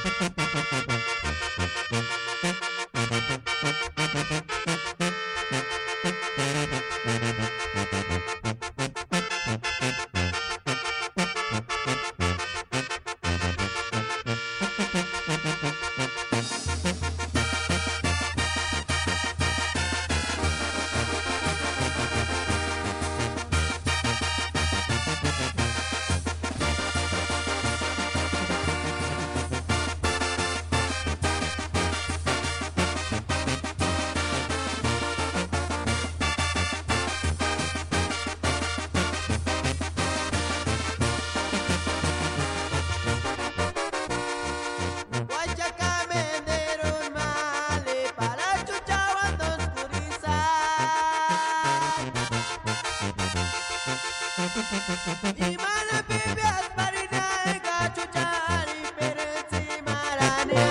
Imana pipias marina gachuchari perensi marania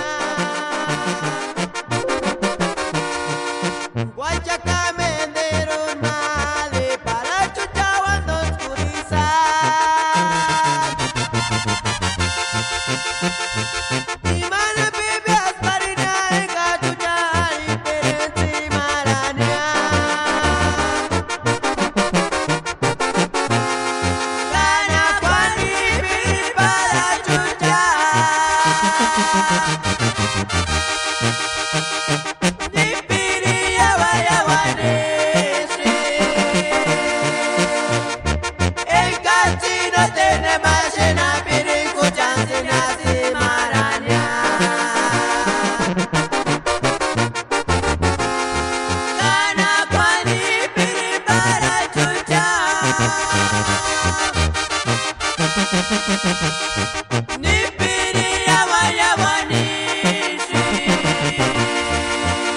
Guachaca menderon male para chuchawan dos curisa Imana pipias marina gachuchari perensi marania Nipiri yawa yawa nishi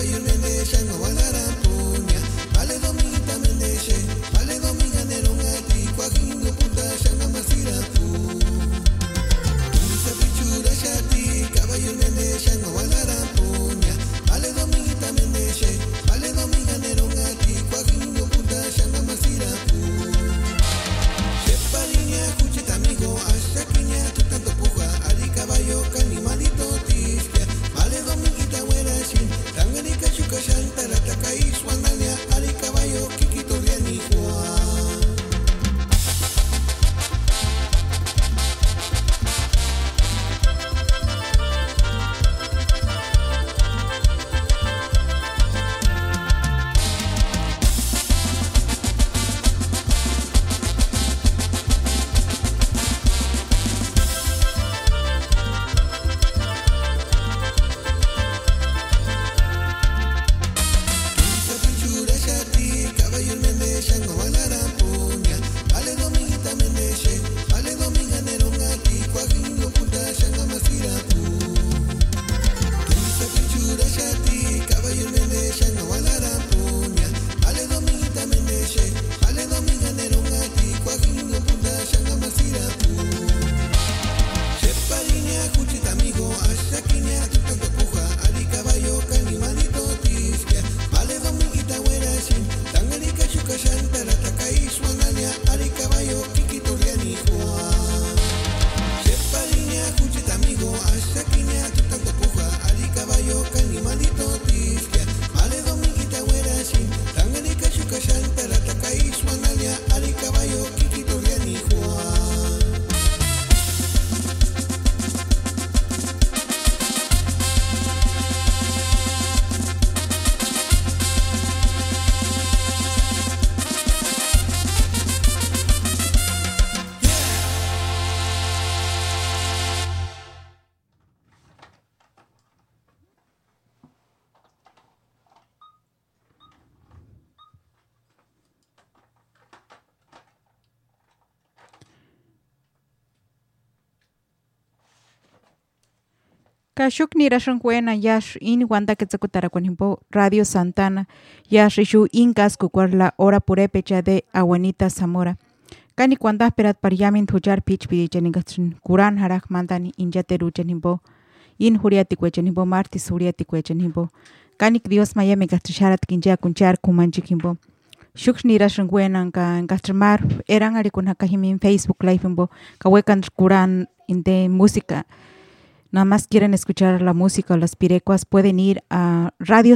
Kashuk nirashunkwena yash in wanda quetzalcoataracuanimpo Radio Santana yash ishu incas cucuar la hora purépecha de Abuelita Zamora. Cani cuanda esperat pariamin tujar pitch pidichanicastrin curan harak mandani injateruchanimpo in huriaticuechanimpo martis huriaticuechanimpo. Canik Dios mayame castrisharat quinja kunchar kumanchikimpo. Shuk nirashunkwena castrimar eran arikunakajimin Facebook live impo kawekan curan inte música. Nada más quieren escuchar la música, las pirecuas, pueden ir a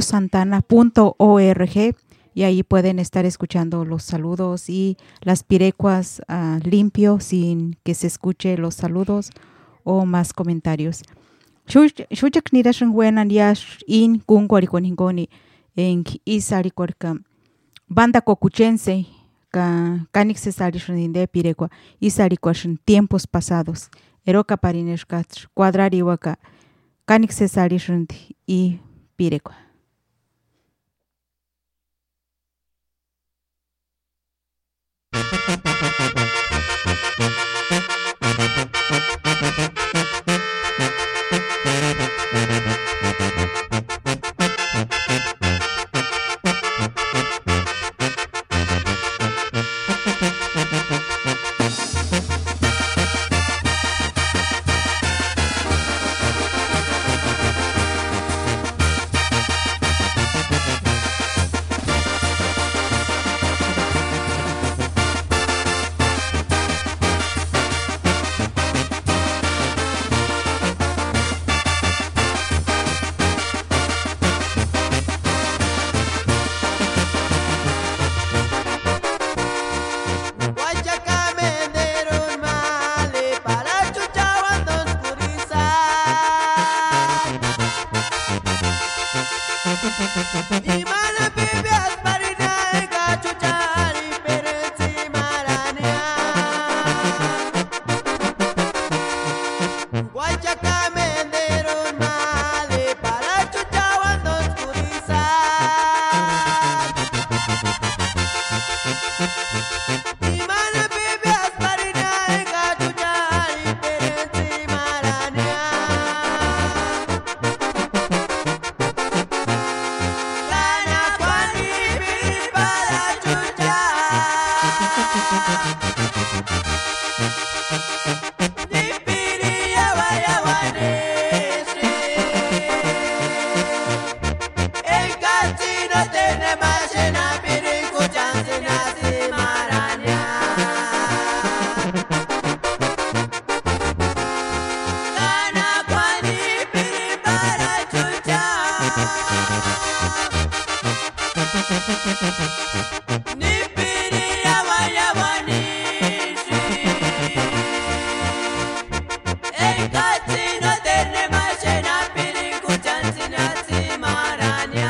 radiosantana.org y ahí pueden estar escuchando los saludos y las pirecuas limpio sin que se escuche los saludos o más comentarios. Shuchak nirashunguenan yash in kunguariconinkoni en isaricorca banda cocuchense canik se salishuninde pirecua isaricuashin tiempos pasados. Eroka parineshkatr, cuadrariwaka, canik cesarishund y pirecua. Nipiria wayawanishi Enkatino terne mashena piri kuchansina simaranya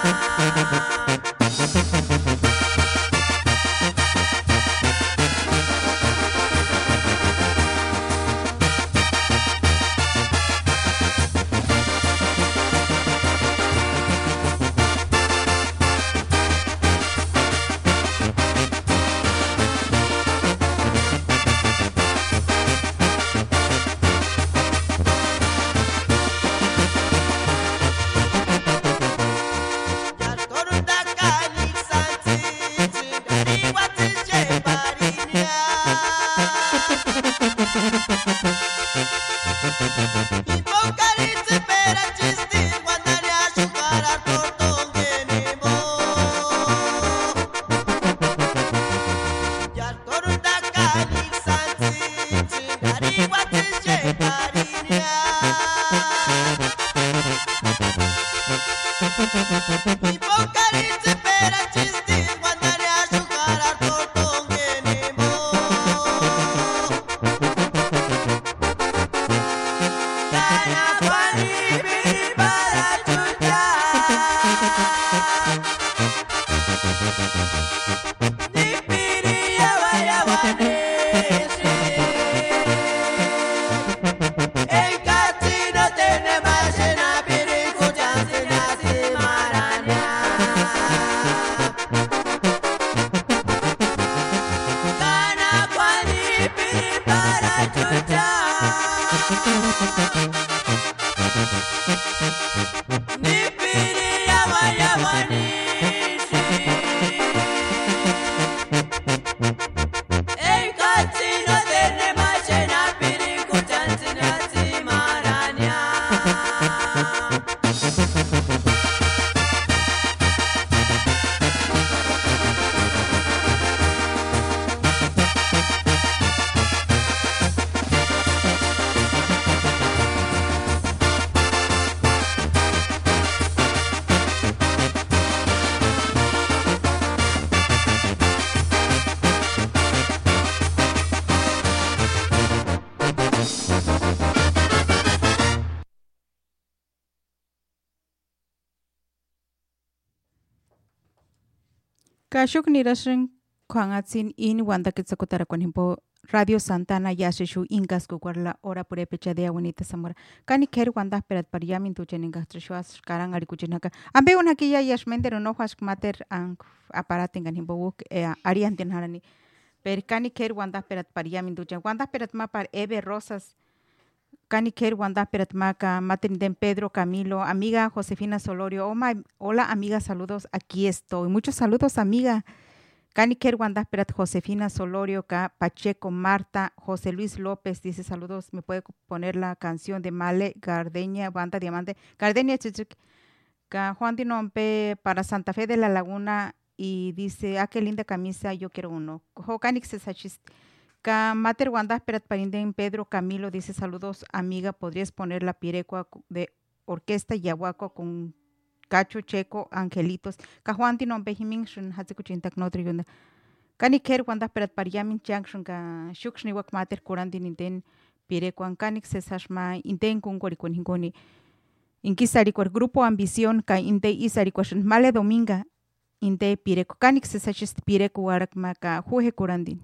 Kashuk nirashin kwangatsin in wanda kitsakutara himpo Radio Santana yashishu inkas kukarla ora pure pecha de Abuenita Zamora. Kani ker wanda perat pariamin tu cheninga trishuas karang ari kuchinaka. Ambe unaki ya yashmender no hask mater ang aparatingan himpo wuk ariantin harani. Per kani ker wanda perat pariamin tu chen wanda perat ma par Eve Rosas. Kani ker wanda perat maka maten den Pedro Camilo, amiga Josefina Solorio. Hola amiga, saludos, aquí estoy. Muchos saludos amiga. Cani ker wanda perat Josefina Solorio, Pacheco Marta, José Luis López dice saludos, me puede poner la canción de Male Gardenia, Banda Diamante, Gardenia Chichic, Juan Dinompe para Santa Fe de la Laguna y dice, qué linda camisa, yo quiero uno. Jocanix Sachis, Mater wanda perat parinden Pedro Camilo dice saludos amiga, podrías poner la pirecua de Orquesta Yahuaco con Cacho Checo Angelitos Juan Dinompe Jimin shun Hatsikuchintak Notri Yunda Kani ker wanda perat pariamin changshun ka shukshni wak mater kurandi ninten pirecuan kanik sesashma inten kunkorikon hingoni inkisarikor Grupo Ambición ka inte isarikoshun Male Dominga inte pireco kanik sesashist pireco warakma ka juje kurandin.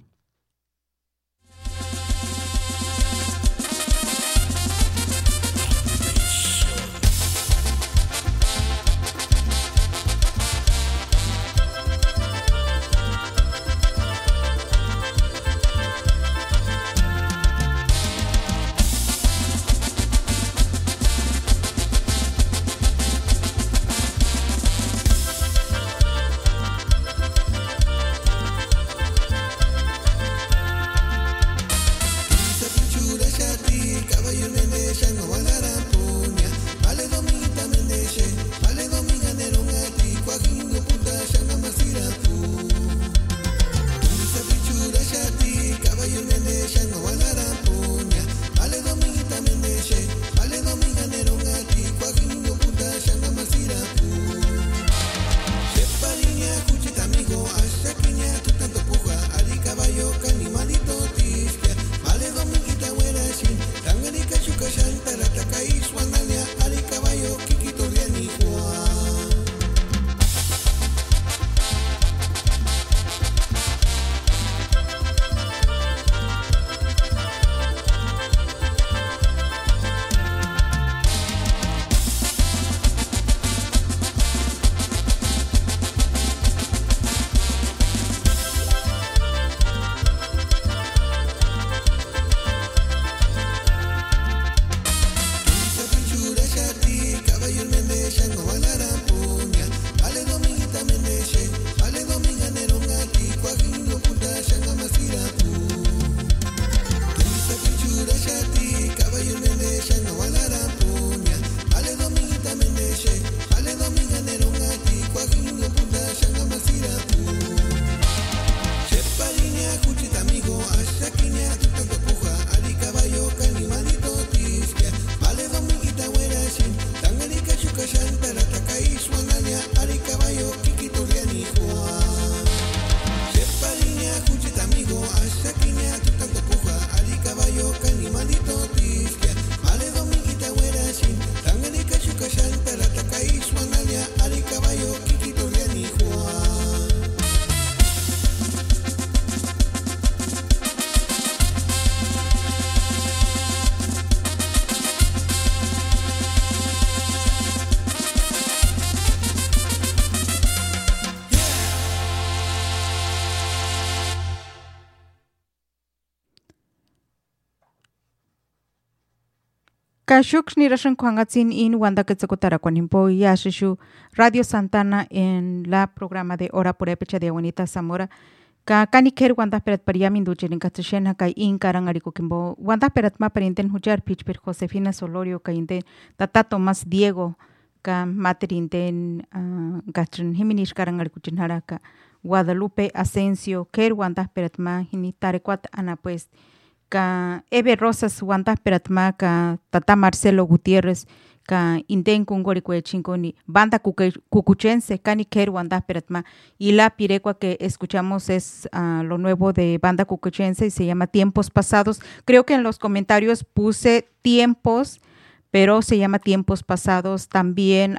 Kashuk nirashan kwangatsin in wanda quetzocotara cuanimpo yashishu Radio Santana en la programa de Hora Purépecha de Abuelita Zamora. Ka kaniker wanda perat pariamin ducherin katshen kai in karang arikukimbo wanda perat ma perinten hujar pichper Josefina Solorio kainte tata Tomás Diego ka materinten gachrin himinish karang arikuchin haraka Guadalupe Asensio ker wanda perat ma hini tarekwat ana pues ka Eve Rosas wanda perat ma ka tata Marcelo Gutiérrez ka inten kungorikue chinkoni banda cucuchense kani ker wanda peratma y la pirecua que escuchamos es lo nuevo de banda cucuchense y se llama Tiempos Pasados. Creo que en los comentarios puse tiempos, pero se llama Tiempos Pasados. También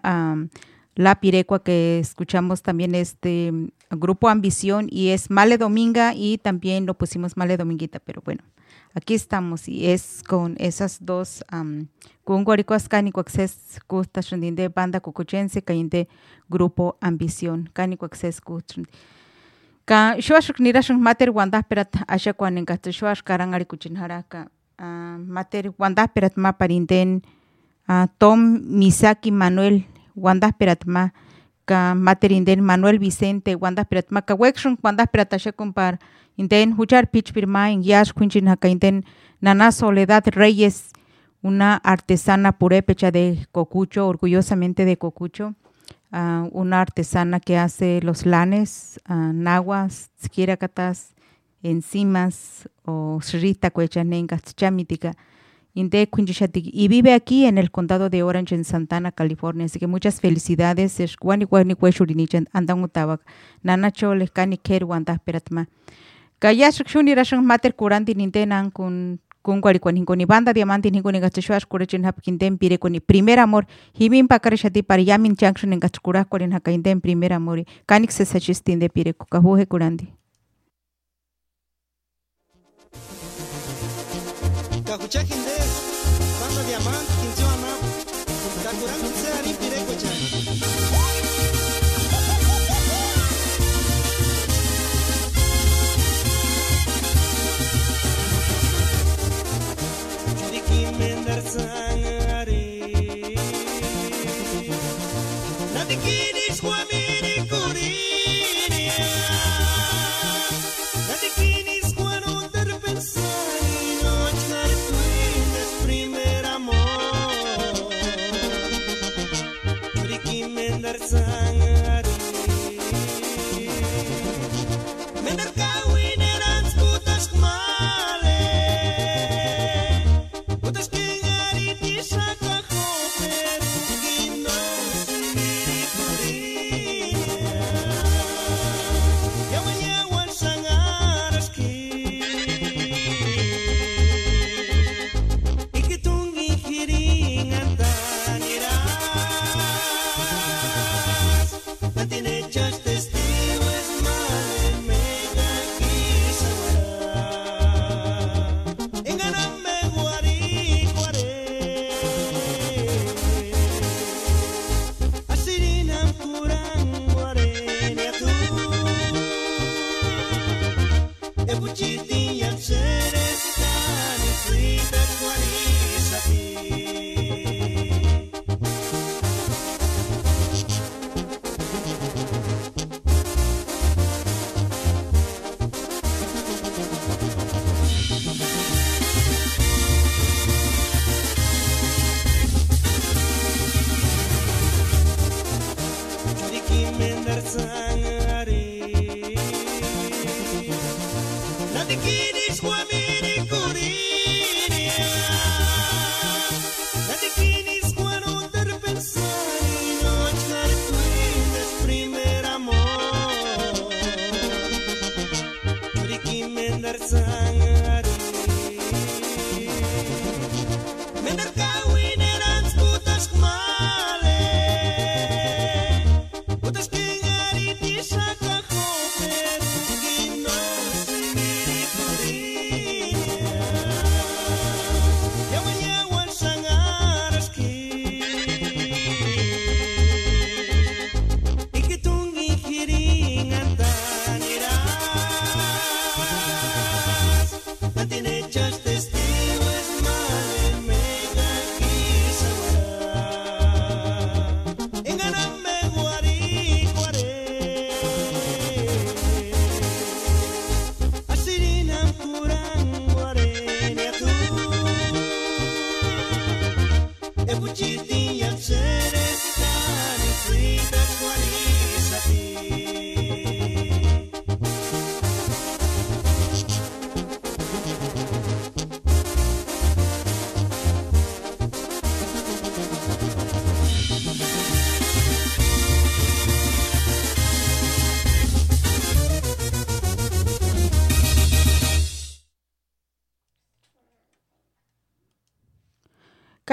la pirecua que escuchamos también este Grupo Ambición y es Male Dominga y también lo pusimos Male Dominguita, pero bueno. Aquí estamos y es con esas dos con guaricuas cánico acces custasundin de banda cucuchense cainte Grupo Ambición cánico acces custasundin ka shuash nirashun mater wanda perat asha kwan en kat shuash karang ari kuchin haraka mater wanda perat ma parinden Tom Misaki Manuel wanda perat ma ka materinden Manuel Vicente wanda perat ma ka wekshun wanda perat asha compar Inten huchar pitch pirma en yash kunchin hakainten Nana Soledad Reyes, una artesana purépecha de Cocucho, orgullosamente de Cocucho, una artesana que hace los lanes, nahuas, skiracatas, enzimas o shrita cuechanengas, chamitica, inte kunchishatik y vive aquí en el condado de Orange en Santana, California. Así que muchas felicidades. Escuani cuani cueshurinichan andan utabak. Nana chole cani keruanda peratma. Kaya shukshuni rashang mater kurandi nintenan kun guaricon hinkoni banda diamante hinkoni gachashuash kurechin hapkinten pire koni primer amor himin pakarishati para yamin junction en gachkura korin hakainten primer amor kanik se sachistin de pire kukahuhe kurandi kakuchakin de banda diamante kinchona kakuran se ari pire kochan sangare nati kinis kwamini kurinia nati kinis cuando te pensani no echar tu primer amor yuriki mendar sangare mendar kawin eran putas male putas que putas que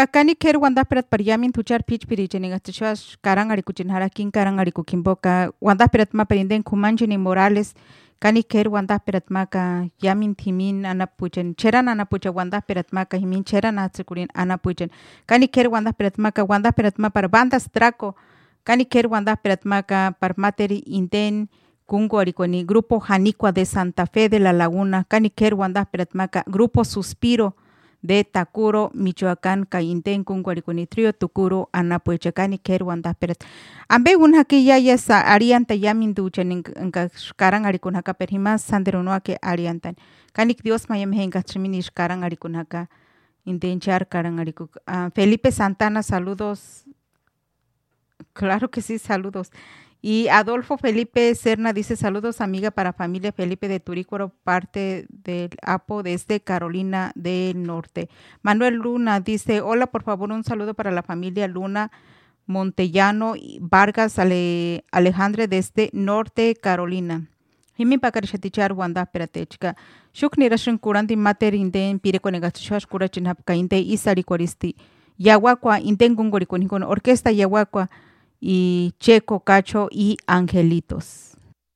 kakani ker wanda perat pariamin tuchar pich piricheni gastishwas karang arikuchin harakin karang arikukimboka wanda perat ma perinden kumanchini Morales kani ker wanda perat maka yamin timin anapuchen cheran anapucha wanda perat maka himin cheran atsikurin anapuchen kani ker wanda perat ma para bandas traco kani ker wanda perat maka par materi inden kungo arikoni grupo Janicua de Santa Fe de la Laguna kani ker wanda perat maka grupo Suspiro de Tacuro, Michoacán, Cainten, Kunguaricuni, Trio, Tucuro, Anapuechacani, Kerwanda, Peret. Ambe un haki ya arianta yamin duchen en karan arikunaka perhimas sanderunoa que ariantan. Canik Dios mayem henga chiminish karan arikunaka. Intenchar karan arikuk. Felipe Santana, saludos. Claro que sí, saludos. Y Adolfo Felipe Serna dice saludos amiga para familia Felipe de Turícuaro, parte del APO desde Carolina del Norte. Manuel Luna dice hola, por favor un saludo para la familia Luna Montellano y Vargas Alejandre desde Norte Carolina. Himi pakarishatichar wanda peratechka. Shuk nirashun kuranti mater inden pire konegaschuas kurachinap kainte isari koristi. Yaguacua inden gungorikon orquesta Yaguacua y Checo, Cacho y Angelitos.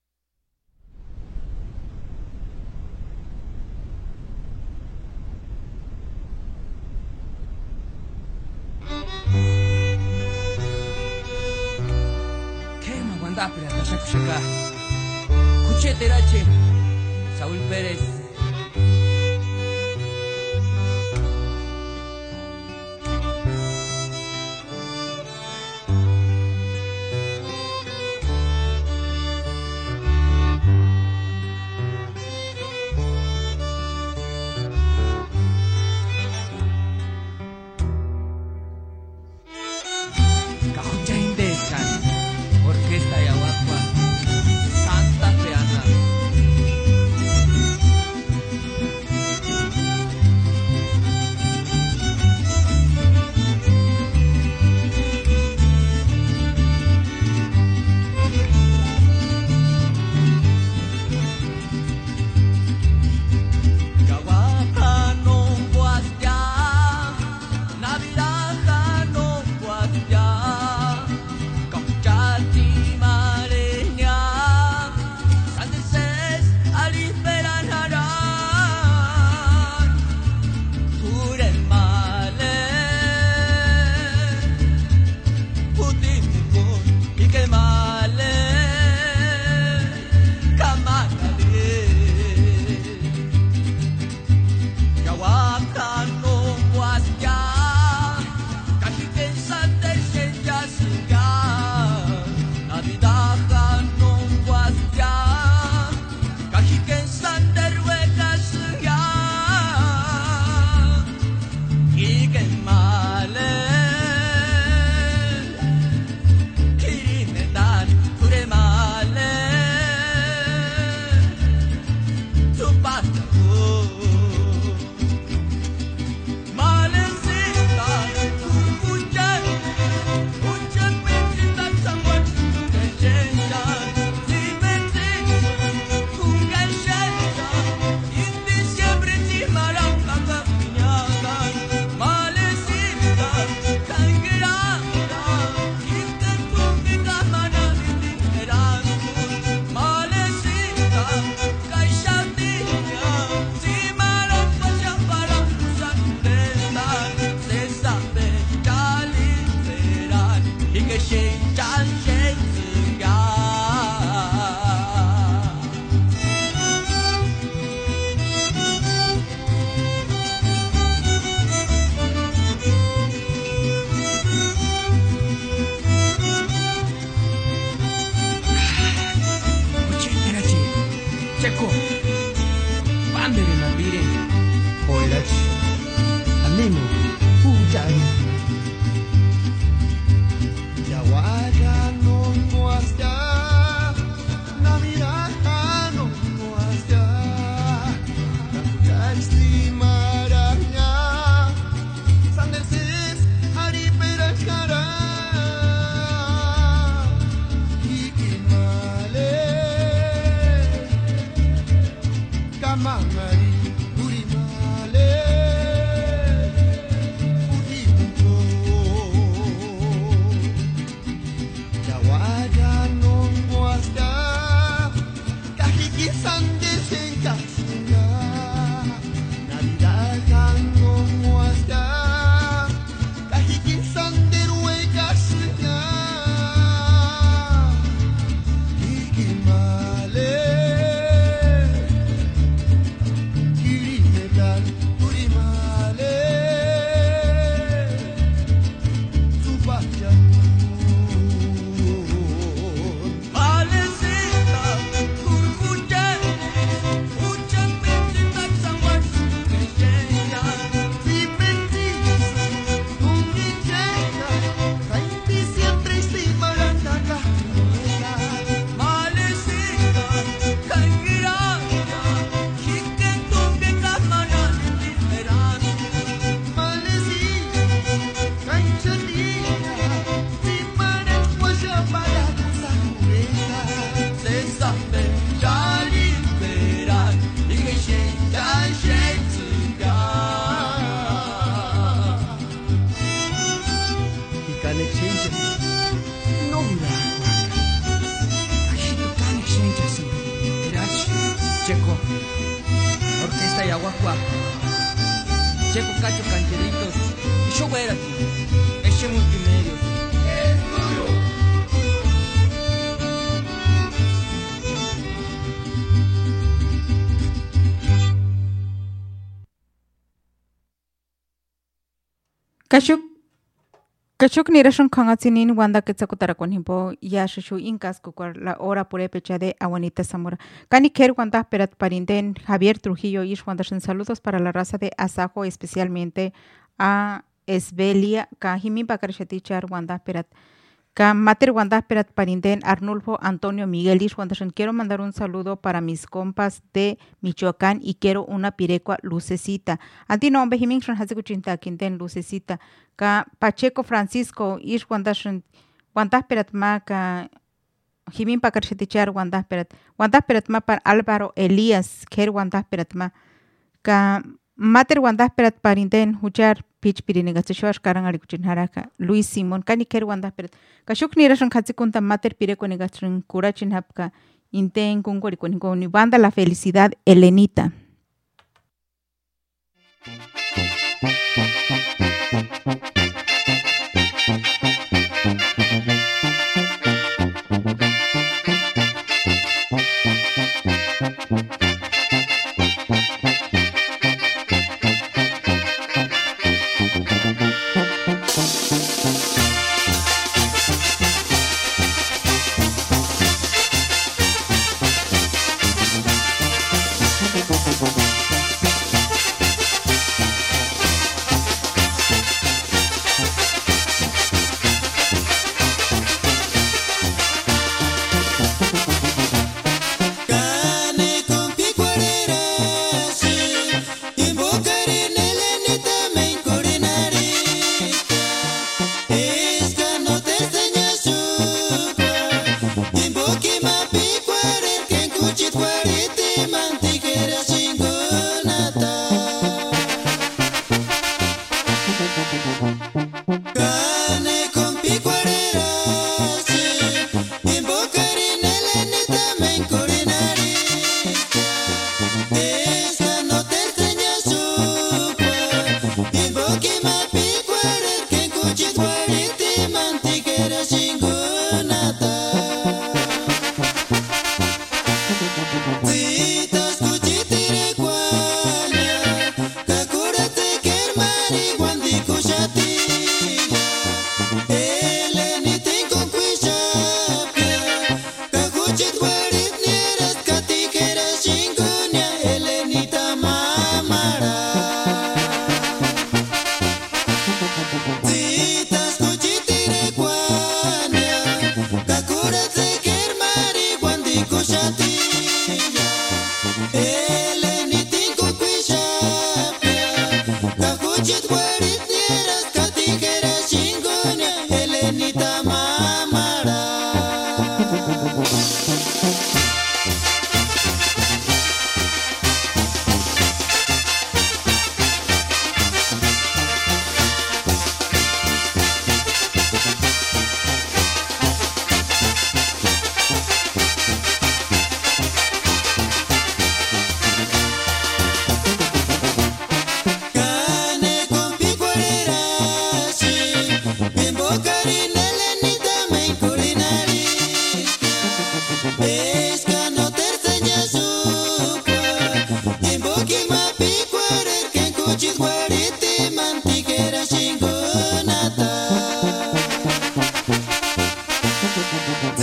¿Qué me aguantás, pero hasta acá? Cuchete, Rache, Saúl Pérez. Orquesta Yaguacua, Santa Feana. Checo, Orquesta Yaguacua, Checo Cacho Cancheritos, y yo era ese multimedios. Es tuyo. Kachuk nirashun kangatsinin wanda ketsakutara con himpo ya shushu incas kukwar la hora pure pecha de Aguanita Zamora. Cani ker wanda perat parinden Javier Trujillo ish wanda saludos para la raza de Asajo, especialmente a Esbelia ka himi bakarshatichar wanda perat. Ka mater wanda perat parinden Arnulfo Antonio Miguel ish wanda quiero mandar un saludo para mis compas de Michoacán y quiero una pirecua Lucecita. Anti nombre himin shon hazikuchinta kinten Lucecita. Ka Pacheco Francisco ish wanda perat ma ka himin bakarshatichar wanda perat ma para Álvaro Elías ker wanda perat ma ka mater wanda perat parinden huchar pitch pirinigatshosh karang arikuchinharaka Luis Simón kani ker wanda perat kashuk nirashon khatsikunta mater pirekonigatrin kurachinhapka inten kunkorikonikoni banda La Felicidad Elenita.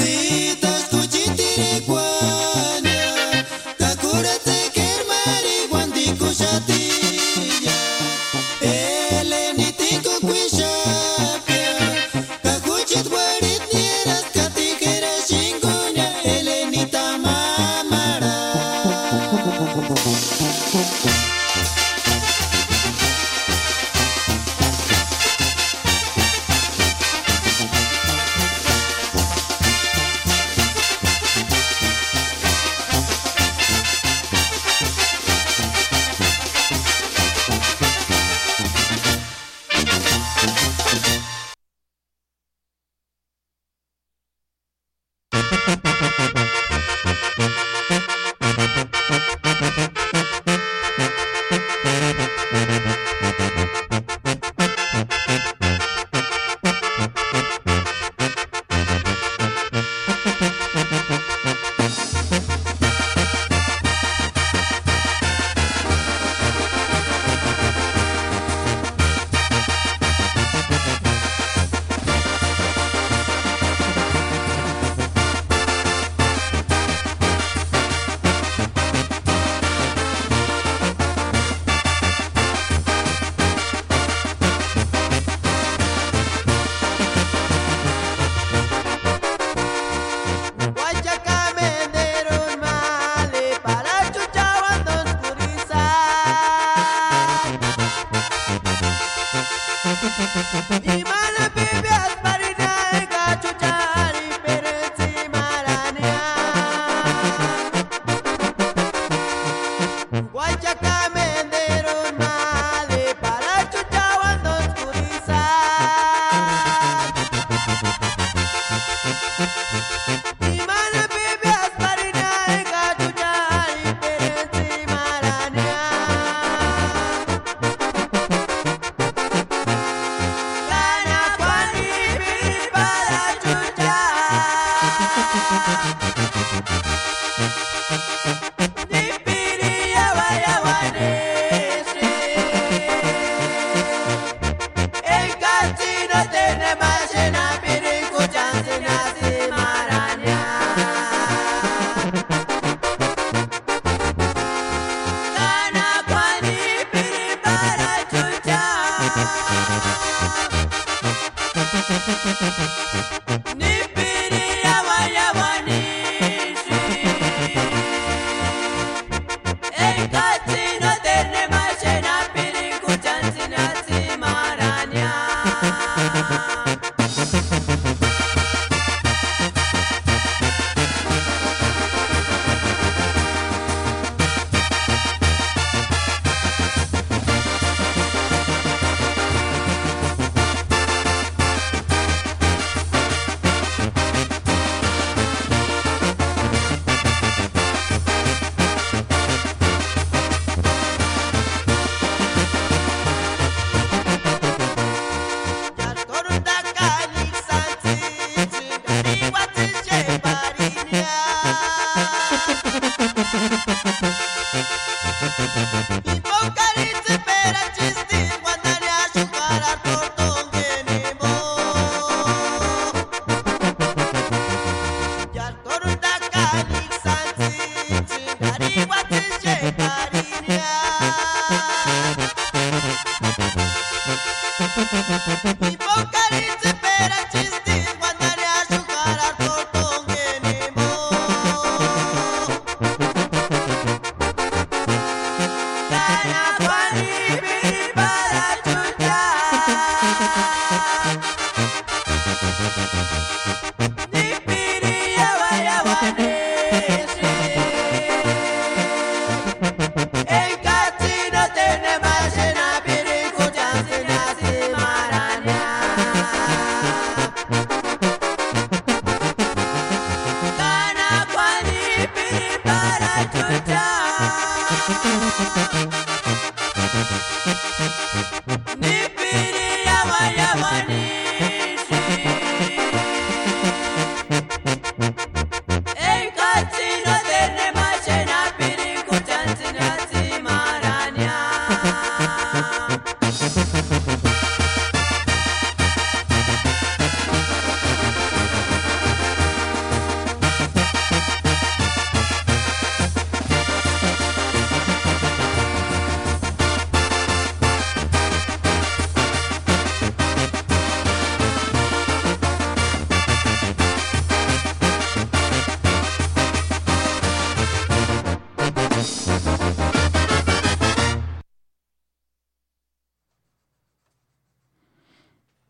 Ritas kuchitire kwanya kakura teker marihuandi kushatilla eleni tiko kwishapia kakuchit warit nieras katikera shingunya eleni tamamara. Imana pipias marina gachuchari perenzi marania Guayaca menderon male para chuchawan dos curizar Imana pipias marina gachuchari perenzi marania Nipiri ya waya wanishi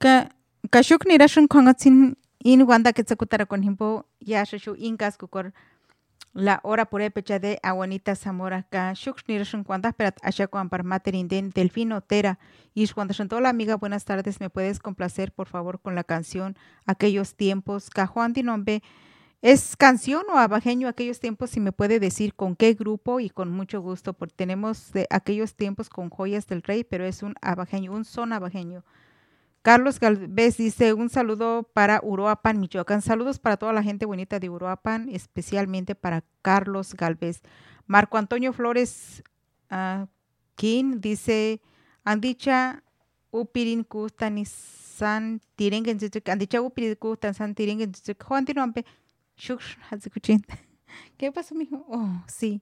Kashuk nirashun kongatsin in wanda que tsakutara con himpo ya shashu inkas kukor la hora por pecha de Aguanita Zamora ka shuk nirashun kwanda perat ashako ampar materinden Delfino Tera y cuando toda la amiga buenas tardes me puedes complacer por favor con la canción Aquellos tiempos ka Juan Dinombe. ¿Es canción o abajeño aquellos tiempos? Si me puede decir con qué grupo y con mucho gusto, porque tenemos de aquellos tiempos con Joyas del Rey, pero es un abajeño, un son abajeño. Carlos Galvez dice un saludo para Uruapan, Michoacán. Saludos para toda la gente bonita de Uruapan, especialmente para Carlos Galvez. Marco Antonio Flores King dice Andicha Upirin Kustanisan Tirengen Andicha Upirin Kustanisan Tirengen Juan Tinompe. ¿Qué pasó, mijo? Oh, sí.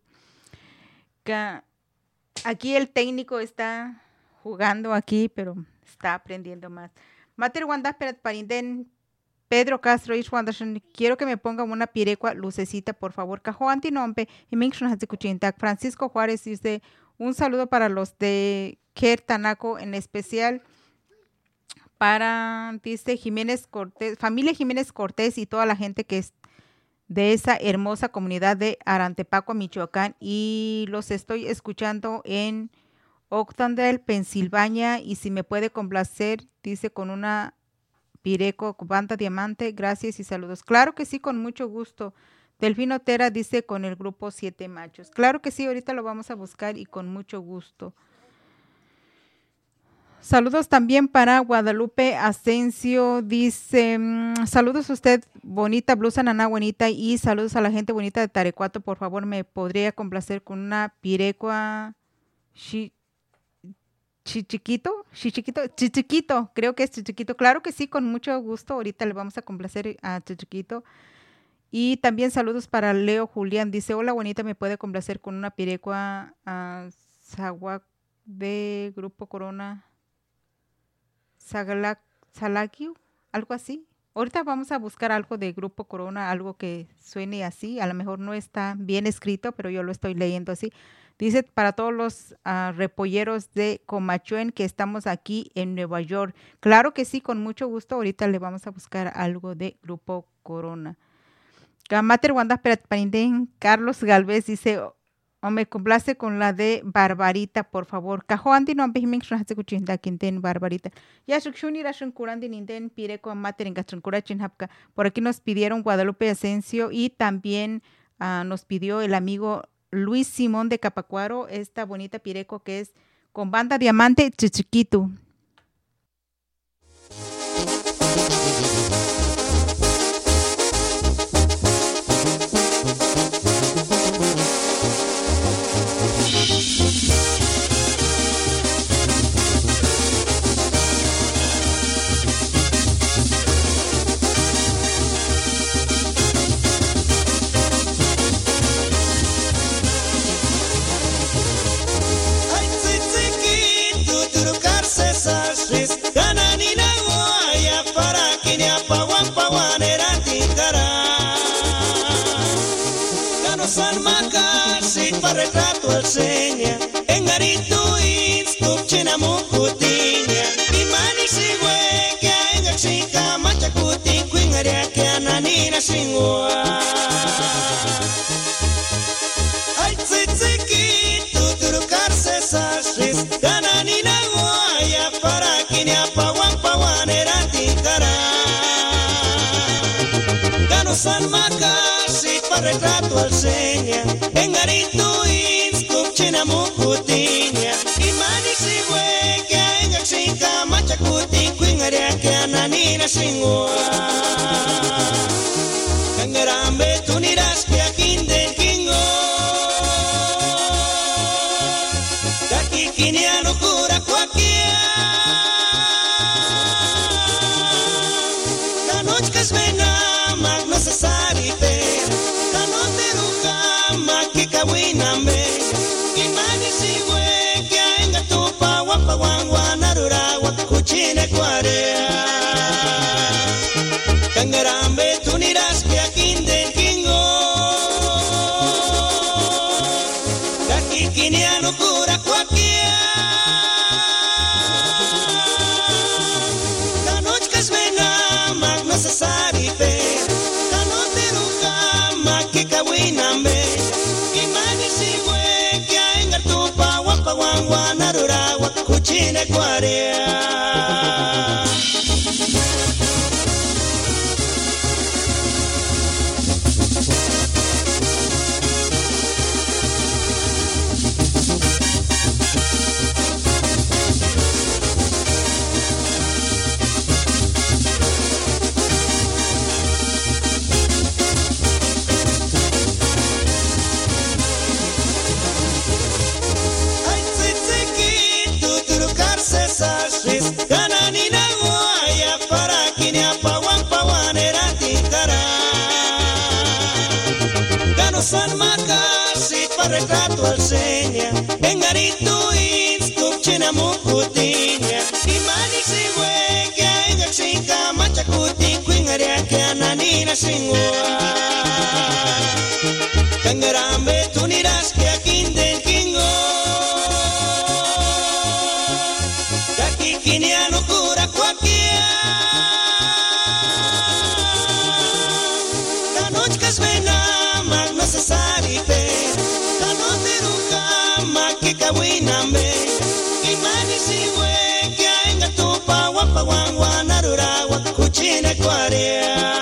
Aquí el técnico está jugando aquí, pero está aprendiendo más. Mater Wanda Parinden, Pedro Castro y quiero que me ponga una pirecua lucecita, por favor. Cajoan Tinompe y Francisco Juárez dice un saludo para los de Quertanaco, en especial para, dice Jiménez Cortés, familia Jiménez Cortés y toda la gente que es de esa hermosa comunidad de Arantepaco, Michoacán, y los estoy escuchando en Oaklandale, Pensilvania, y si me puede complacer, dice, con una pireco banda diamante, gracias y saludos. Claro que sí, con mucho gusto. Delfino Tera dice con el grupo Siete Machos. Claro que sí, ahorita lo vamos a buscar y con mucho gusto. Saludos también para Guadalupe Asensio, dice, saludos a usted, bonita blusa naná bonita, y saludos a la gente bonita de Tarecuato, por favor, me podría complacer con una pirecua chichiquito, creo que es chichiquito, claro que sí, con mucho gusto, ahorita le vamos a complacer a chichiquito. Y también saludos para Leo Julián, dice, hola bonita, me puede complacer con una pirecua Zaguac de Grupo Corona. Salakio, algo así. Ahorita vamos a buscar algo de Grupo Corona, algo que suene así. A lo mejor no está bien escrito, pero yo lo estoy leyendo así. Dice para todos los repolleros de Comachuén que estamos aquí en Nueva York. Claro que sí, con mucho gusto. Ahorita le vamos a buscar algo de Grupo Corona. Mater Wanda Parinden, Carlos Galvez dice, o me complace con la de Barbarita, por favor. Cajoandi no ambihimin shrahatse kuchinda quinten Barbarita. Ya shukshuni rashun kurandi ninden pireco mater en gastruncurachin hapka. Por aquí nos pidieron Guadalupe Asensio y también nos pidió el amigo Luis Simón de Capacuaro esta bonita pireco que es con banda diamante chichiquito. Retrato al seña en arito y chena mukutinya imani siwe que en chica machakuti quingaria que ananina singua ay tsitziki turukarse sashis gananina guaya para kinya pawan era tikara gano san makasi para retrato al seña en arito chena mukutinya imani siwe que en chica machakuti quingaria que ananina singua kangarambe tuniras que aquí de kingo kaki kinia locura cuaquia kanochkas vena mag necesari pe kanoteruka makika winambe imani siwe que enga tupa wapa wangwa narura wakuchine kwarea kangarambe tuniras que aquí de kingo winambe imani siwe kya engar tupa wapa wangwa narura wa kuchine kwarea. Gananina guaya para quinia pawan era tikara. Gano san makasi para retrato al seña. Engarito inskup china mukutinya. Imani si huekia engak sika machakuti kuingaria que ananina singua. Kangarambe tuniras que aquí den kingo. Kiniano cura cualquiera. La noche que suena más necesario ver. La noche nunca más que cabuinambe. Imani si hue que enga tu pa wapa wangwa narura wa kuchine kwarea.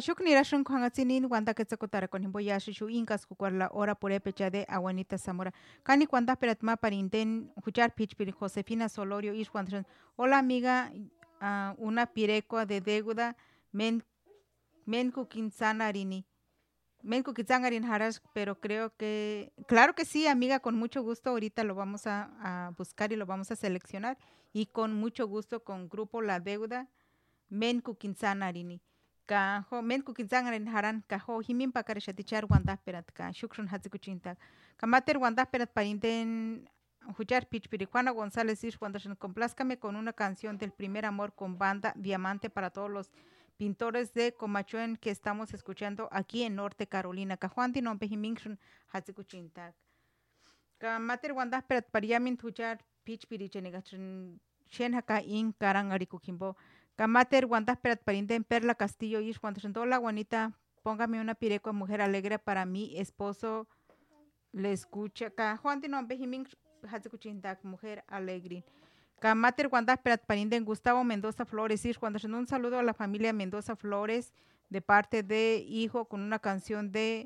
shuknira shun kwangatsinin wanda ketsakotara con himboya shishu incas kukwar la hora por pecha de Aguanita Zamora. Kani kwanda peratma parinten huchar pichpiri Josefina Solorio ishwantran. Hola amiga, una pirecua de deuda menku kinzanarini. Menku kinzanarin haras, pero creo que, claro que sí, amiga, con mucho gusto. Ahorita lo vamos a buscar y lo vamos a seleccionar. Y con mucho gusto con grupo La Deuda, menku kinzanarini. Kaho menku kinzanarin haran kaho himin pakare shatichar wanda perat ka shukran hatzikuchintak. Kamater wanda perat parinten Huchar Pichpiri, Juana González Ishwandarshan, complázcame con una canción del primer amor con banda Diamante para todos los pintores de Comachuen que estamos escuchando aquí en Norte Carolina. Cajuanti no Pejiminkshun Hatzikuchintak. Kamater Wanda Perat Pariamin Huchar Pichpiri Chenegachin Shenhaka in Karang Arikukimbo. Kamater Wanda Perat Parinden Perla Castillo Ishwandarshan. Hola Juanita, póngame una pirecua mujer alegre para mi esposo. Le escucha. Cajuanti no Pejiminkshun Hatzikuchintak, mujer alegre. Kamater Wanda Perat Parinden Gustavo Mendoza Flores Ishwandarshan. Un saludo a la familia Mendoza Flores de parte de hijo con una canción de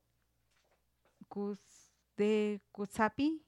Kusapi.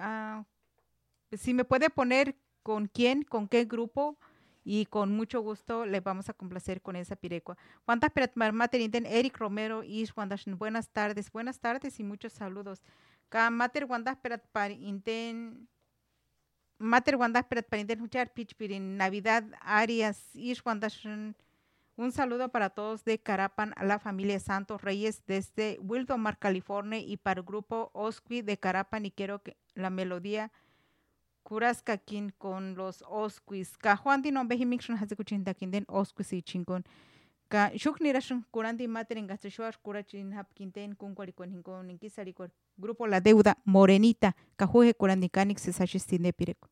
Si me puede poner con quién, con qué grupo, y con mucho gusto le vamos a complacer con esa pirecua. Wanda Perat Materinden Eric Romero Ishwandarshan. Buenas tardes y muchos saludos. Kamater Wanda Perat Parinden Mater Wanda Perat Parinden Huchar Pichpirin Navidad Arias Ishwandarshan. Un saludo para todos de Carapan, a la familia Santos Reyes desde Wildomar, California, y para el grupo Osqui de Carapan, y quiero que la melodía Curaskakin con los Osquis. Juan Dino Behimikshun Hazekuchintakinden Osquis y Chingon. Shuknirashun Kurandi Mater en Gastrashuar Kurachin Hapkinten Kunkuarikon Hinkon en Kisarikor. Grupo La Deuda Morenita. Kajuje Kurandikanik Sesashistine Pireko.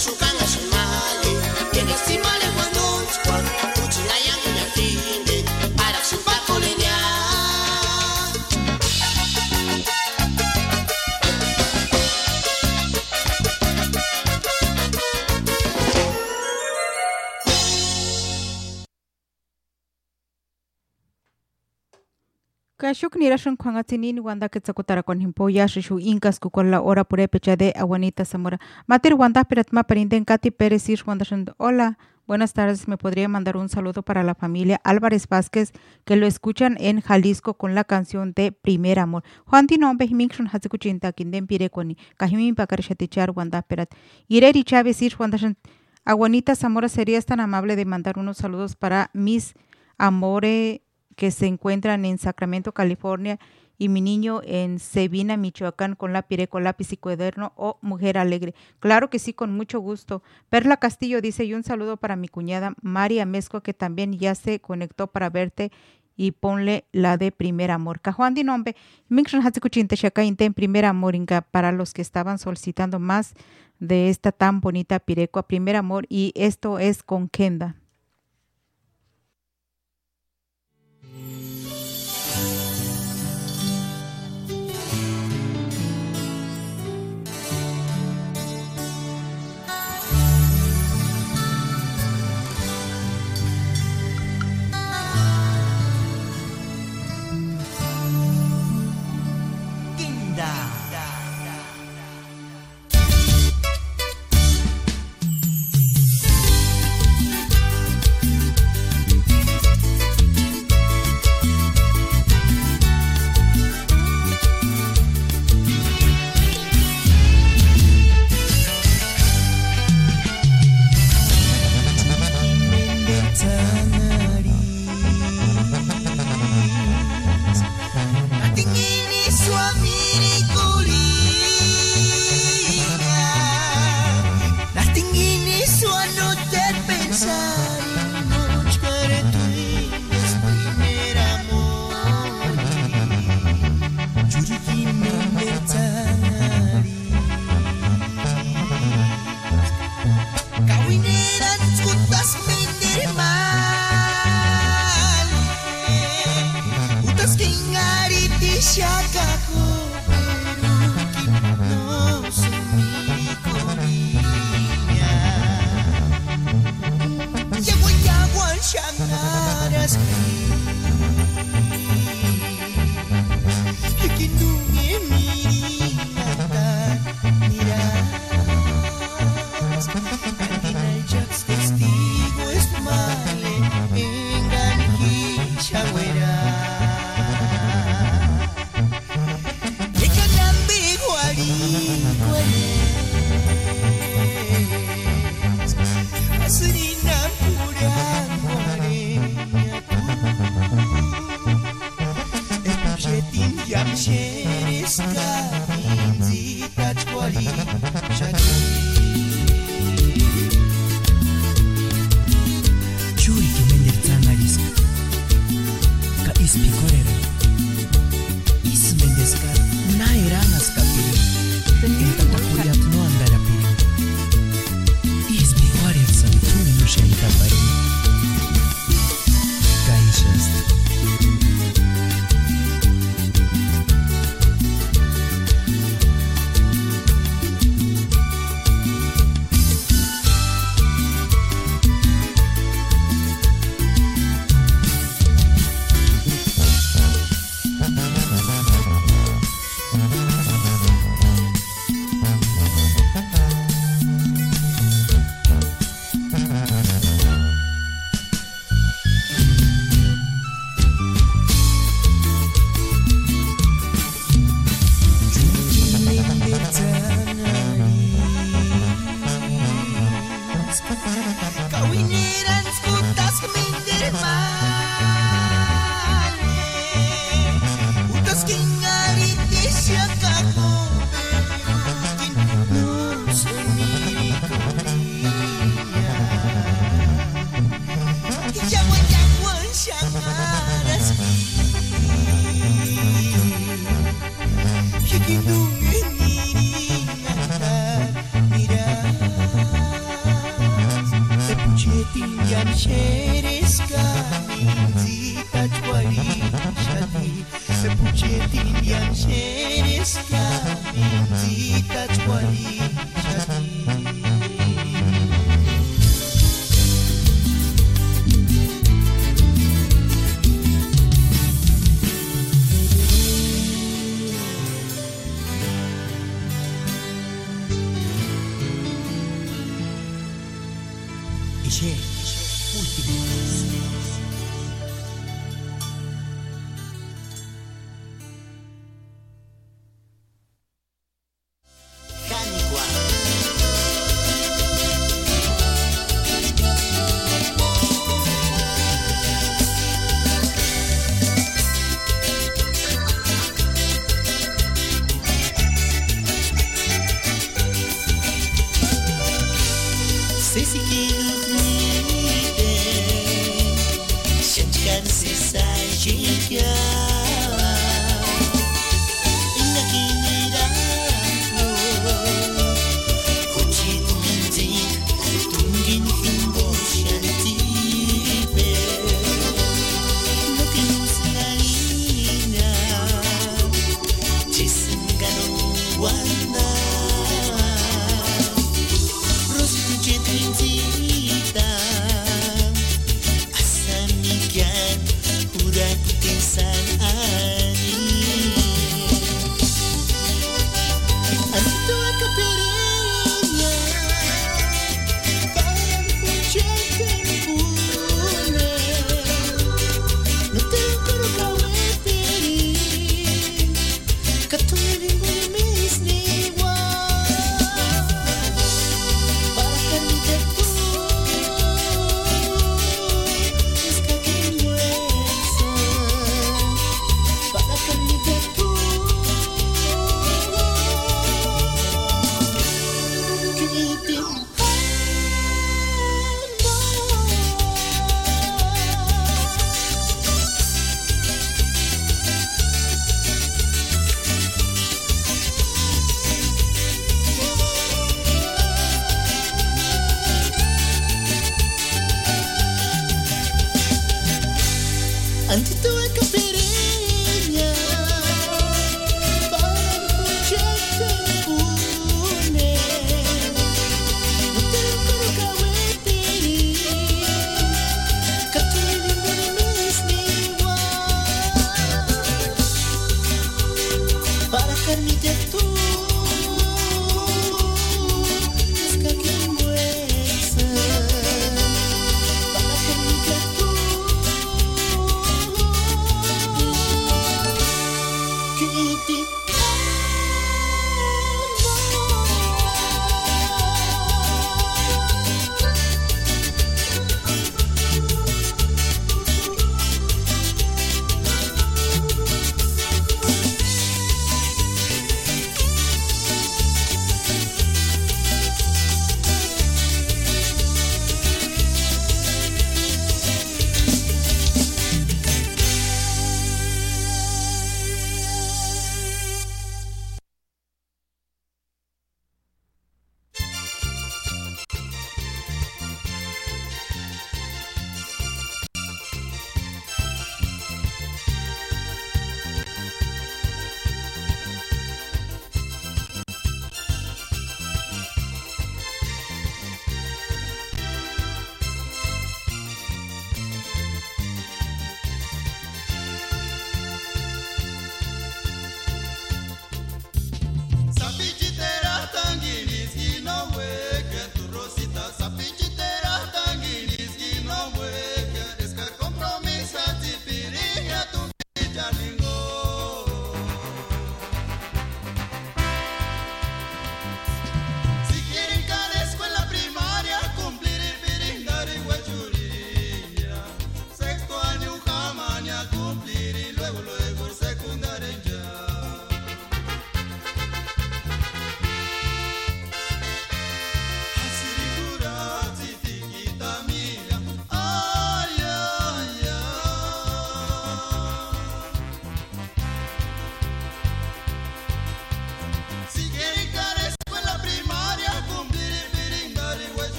shukanga shimali yenge simale wanunchwa uchila yangu nyatinde para shipakulenya Kashuk nirashun kwangatinin wanda ketsakutara con himpo yashishu incas kukola ora pure pecha de Aguanita Zamora. Mater wanda piratma perinden Katy Pérez Ish wandashund. Hola, buenas tardes. Me podría mandar un saludo para la familia Álvarez Vázquez que lo escuchan en Jalisco con la canción de Primer Amor. Juan Tinombe Himikshun Hatsikuchinta Kinden Pireconi. Kajimin Pakarishatichar wanda pirat. Ireri Chávez Ish wandashund. Aguanita Zamora, ¿serías tan amable de mandar unos saludos para mis amores que se encuentran en Sacramento, California, y mi niño en Sabina, Michoacán, con la Pireco, lápiz y cuaderno o Mujer Alegre? Claro que sí, con mucho gusto. Perla Castillo dice, y un saludo para mi cuñada María Mezco, que también ya se conectó para verte, y ponle la de Primer Amor. Cajuan di nombre, en Primer Amor, para los que estaban solicitando más de esta tan bonita Pireco a Primer Amor, y esto es con Kenda. Mira Tilian Sheris Kami Zita Chwali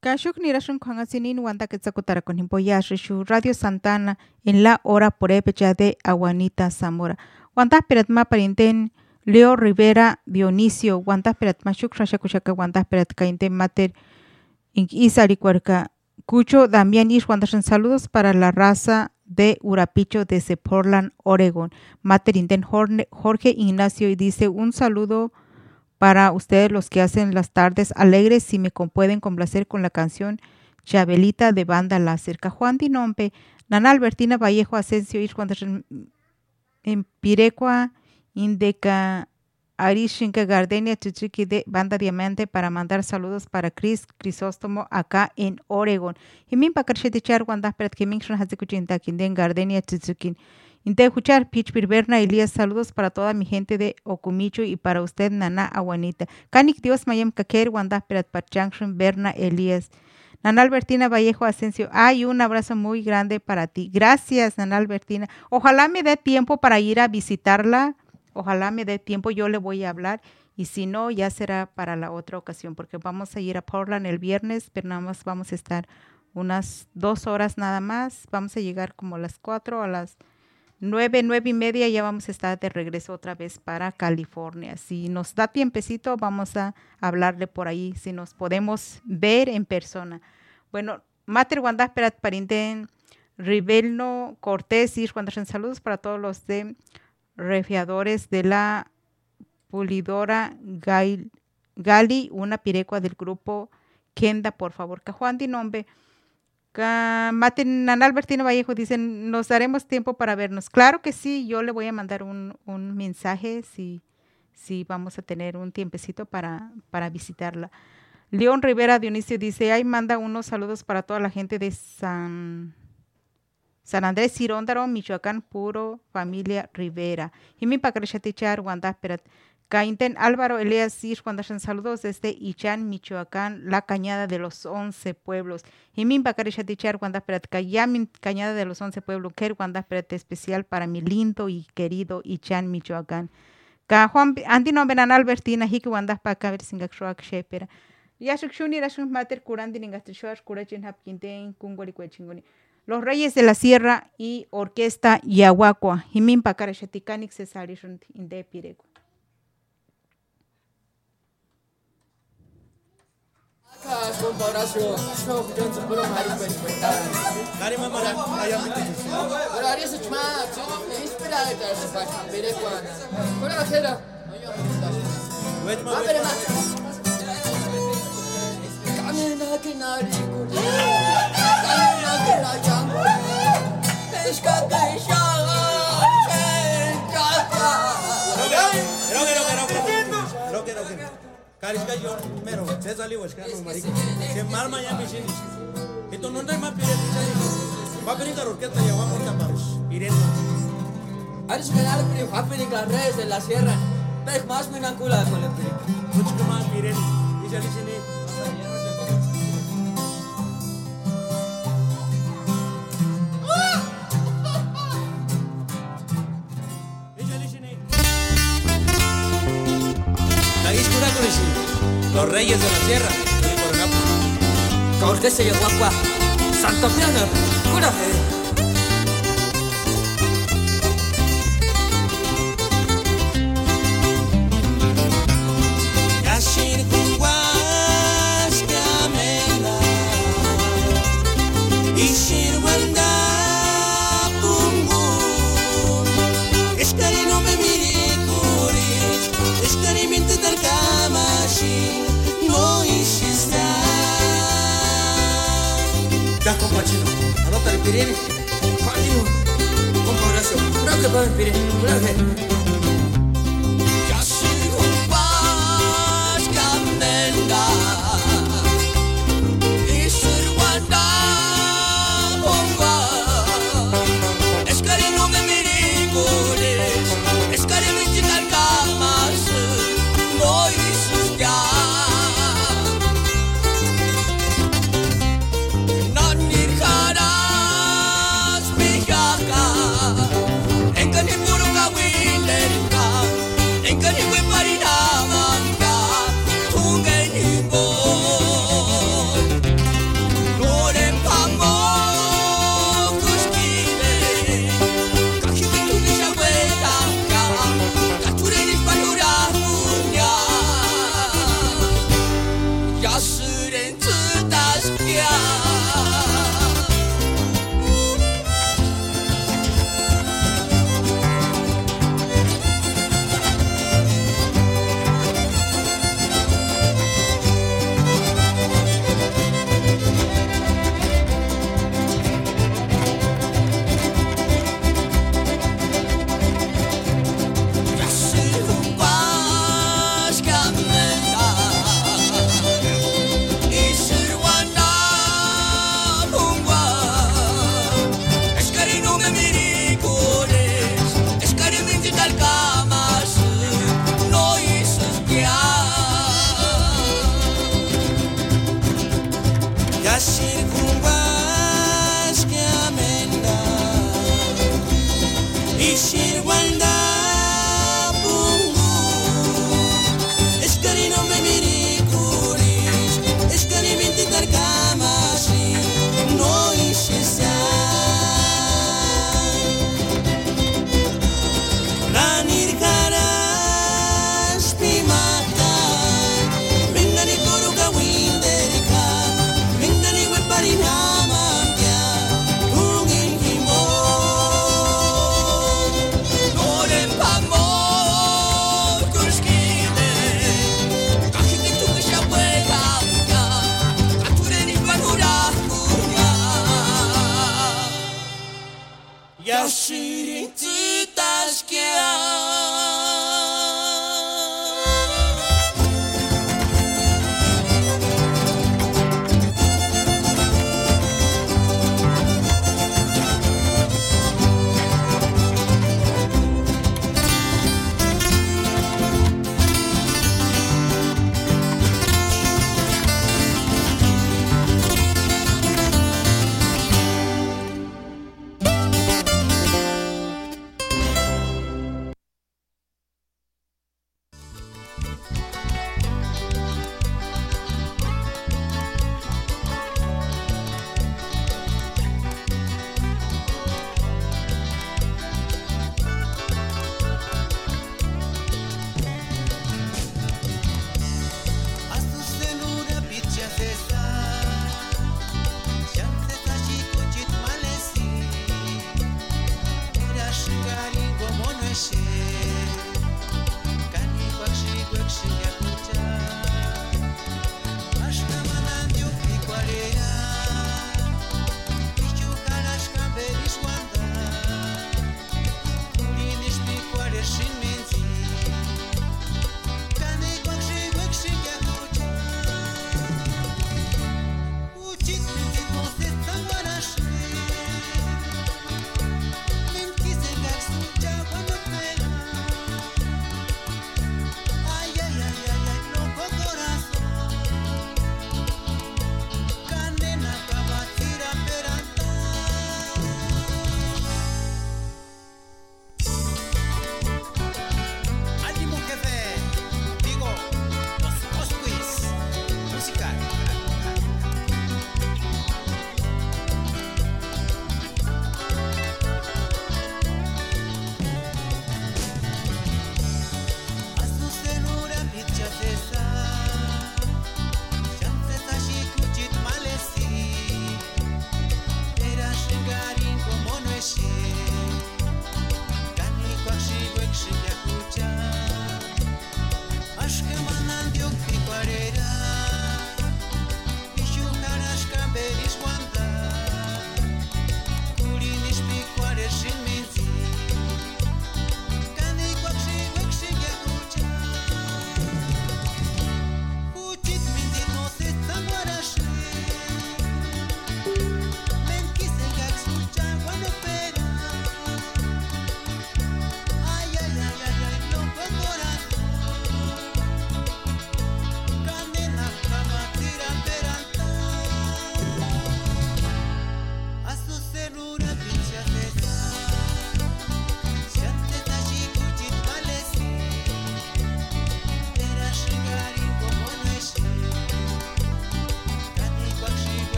Kashuk nirashun kwangasinin wanda quetzalcotara con himpoyashu Radio Santana en la hora por epecha de Aguanita Zamora. Wanda peratma parinten Leo Rivera Dionisio, wanda peratma shukra shakushaka wanda perat kainte mater isari cuerca. Cucho Damián Ish Wanderson, saludos para la raza de Urapicho desde Portland, Oregon. Materinten Jorge Ignacio y dice un saludo para ustedes los que hacen las tardes alegres, si me pueden complacer con la canción Chabelita de Banda Láser. Juan Dinompe, Nana Albertina Vallejo Asensio Ish Wanderson en Pirecua Indeca Arishinka Gardenia Chuchiqui de Banda Diamante para mandar saludos para Crisóstomo acá en Oregon. Y min pakarshetichar Wandas Peret Kimingshon Hazikuchinta Kinden Gardenia Chuchiqui. Inte escuchar Pitch Berna Elías, saludos para toda mi gente de Ocumicho y para usted Nana Aguanita. Canik Dios Mayam Kaker Wandas Peret Junction Berna Elías. Nana Albertina Vallejo Asensio, hay un abrazo muy grande para ti. Gracias, Nana Albertina. Ojalá me dé tiempo para ir a visitarla. Ojalá me dé tiempo, yo le voy a hablar. Y si no, ya será para la otra ocasión, porque vamos a ir a Portland el viernes, pero nada más vamos a estar unas 2 horas nada más. Vamos a llegar como a las 4, a las 9:30, ya vamos a estar de regreso otra vez para California. Si nos da tiempecito, vamos a hablarle por ahí, si nos podemos ver en persona. Bueno, Mater Wandas Perat Parinden, Ribelno Cortés y saludos para todos los de refiadores de la pulidora Gali, una pirecua del grupo Kenda, por favor. Juan Dinombe. Maten Albertino Vallejo dicen, nos daremos tiempo para vernos. Claro que sí, yo le voy a mandar un mensaje si vamos a tener un tiempecito para visitarla. León Rivera Dionisio dice, ahí manda unos saludos para toda la gente de San Andrés Ciróndaro, Michoacán, puro familia Rivera. Y mi pacarachatichar Wandas Perat. Cainten Álvaro Elías Sish Wanderson, saludos desde Ichán, Michoacán, la Cañada de los 11 pueblos. Y mi pacarachatichar Wandas Perat. Cayamin Cañada de los 11 pueblos. Ker Wandas Perat especial para mi lindo y querido Ichán, Michoacán. Juan Andino Benan Albertina, Hiki Wandas Pacaber Singakshua Shepera. Yashukshuni Rashun Mater Kurandi Ningastishuash Kurachin Hapkinten Kungwari Cuechingoni. Los Reyes de la Sierra y Orquesta Yahuacua. Himin Pacarachaticanik Cesarishun Inde Pireco. Karisga yo mero César Liwas kano marico que marma ya me sientes esto no trae más pire va a venir la orquesta ya vamos a paros ireno Aris canal pri happening las Reyes de la Sierra pech más menacula con el pri mucho más ireno y ya dicen Los Reyes de la Sierra, Orquesta Yahuacua, Santa Piana, Curaje. anota el piriri, continuo, con progreso, creo que va el piriri, gracias.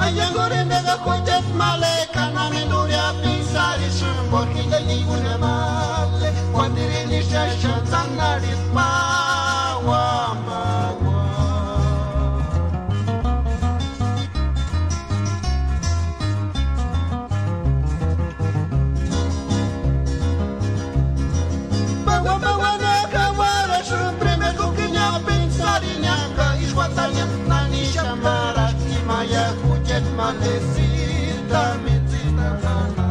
Ayangorendega kojet male kana minduria pisari shumbo kile ligune male Wandiri nisha shanzanari mawa mawa Bawa bawa naka wara shumpreme kukinya pisari nyaka Ishwatanya nani shamara Maya kujet malesita mitzita kana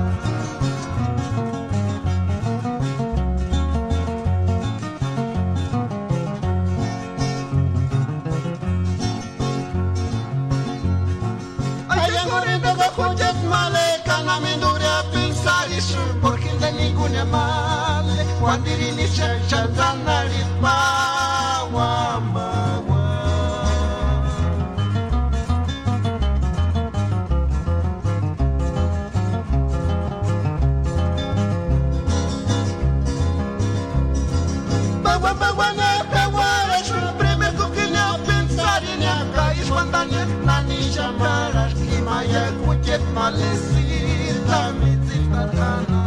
Ayangorendega kujet male kana minduria pinsari porque de ninguna male Wandiri nisha shanzanari mawa mawa Maya kujet malesita mitzita kana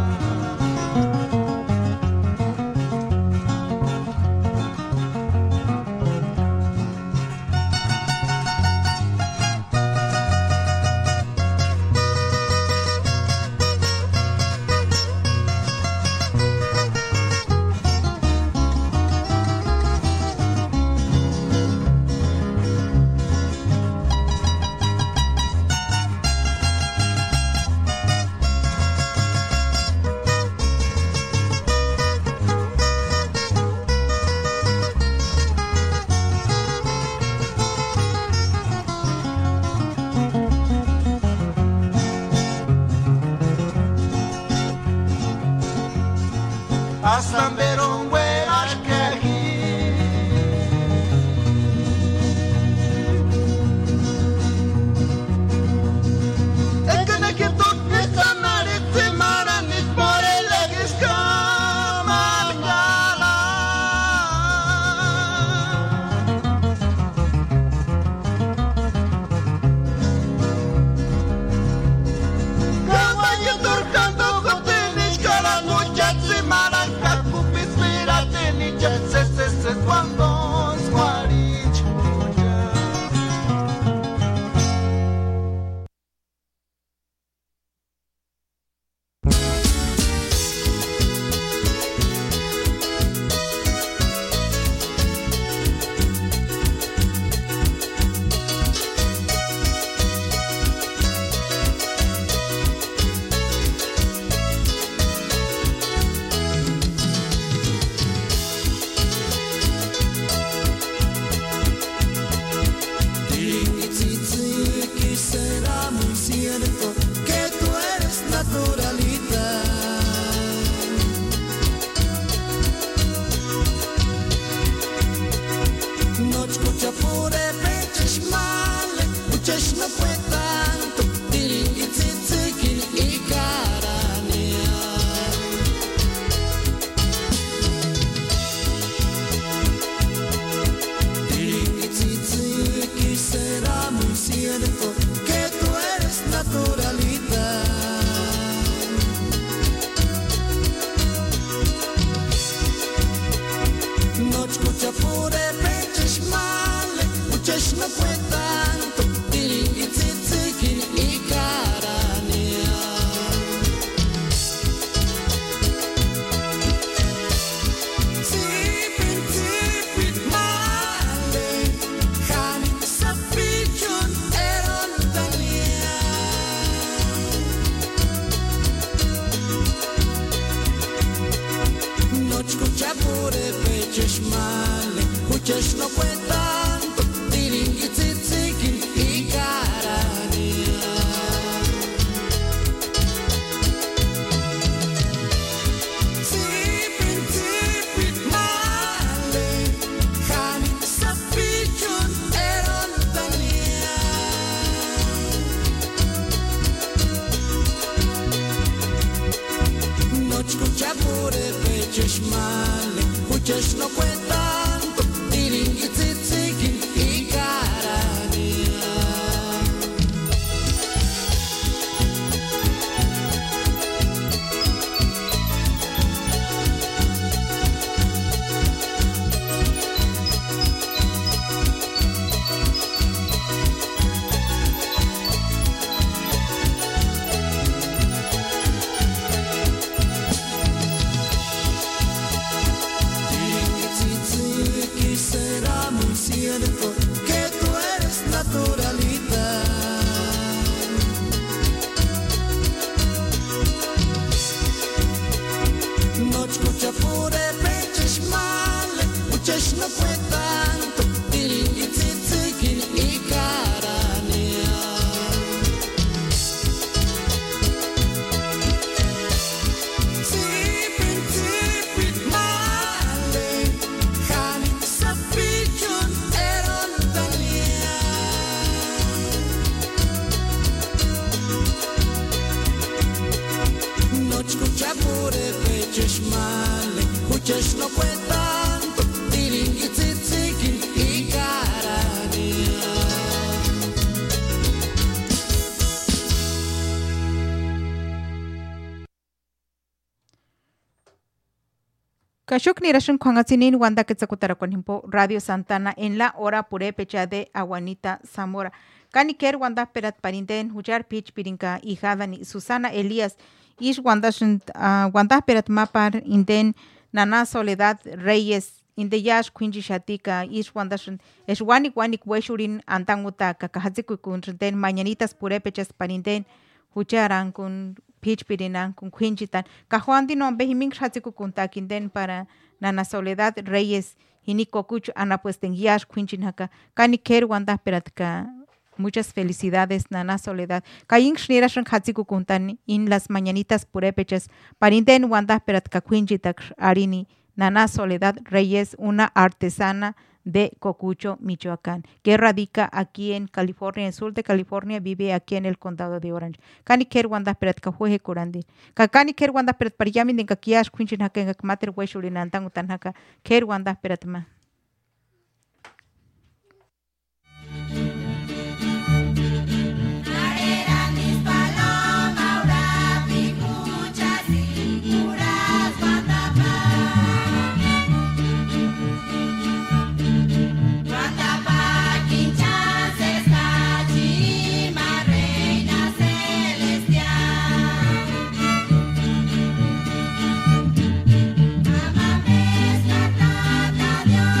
Asambero we ashkehi Ekene kirtot nisanari timara nitmore legis kamangala Kawaii turkando kotinish kala nuchat simara Cuando Cheshmale, Uchesh no cuentan, Tiringi tzitzik, fue tanto, tiringuitzitzikin y caranea. Tipin, tipin, male, hanit sa pichun eron tania. No escucha pure peches male, escuchas no fue tanto, tiringuitzitzikin y caranea. Kashuk nirashun kwangatsinin wanda quetzacutara himpo Radio Santana en la hora purépecha de Aguanita Zamora. Caniquer wanda perat parinden hujar pich pirinka hijada ni Susana Elías ish wandashun wanda perat mapar inden Nana Soledad Reyes inde yash quinji shatika ish wandashun eswanik wanik weshurin antanguta kakahatsiku kunten mañanitas purépechas parinden hucharan kun pitch pirinan kun quinchitan kajuandi no behiming hatsiku kuntakinden para Nana Soledad Reyes hiniko kuch ana pues tengiash quinchinaka caniquer wanda peratka. Muchas felicidades, Nana Soledad. Kayin shnirashan hatsiku kuntan in las mañanitas purépechas. Parinden wanda peratka quinchitak arini. Nana Soledad Reyes, una artesana de Cocucho, Michoacán, que radica aquí en California, en el sur de California, vive aquí en el condado de Orange. Caniquer wanda peratka jueje curandi. Caniquer wanda perat pariyamin en kakiash quinchinaka en mater weshurinantan utanaka. Ker wanda peratma. Dios.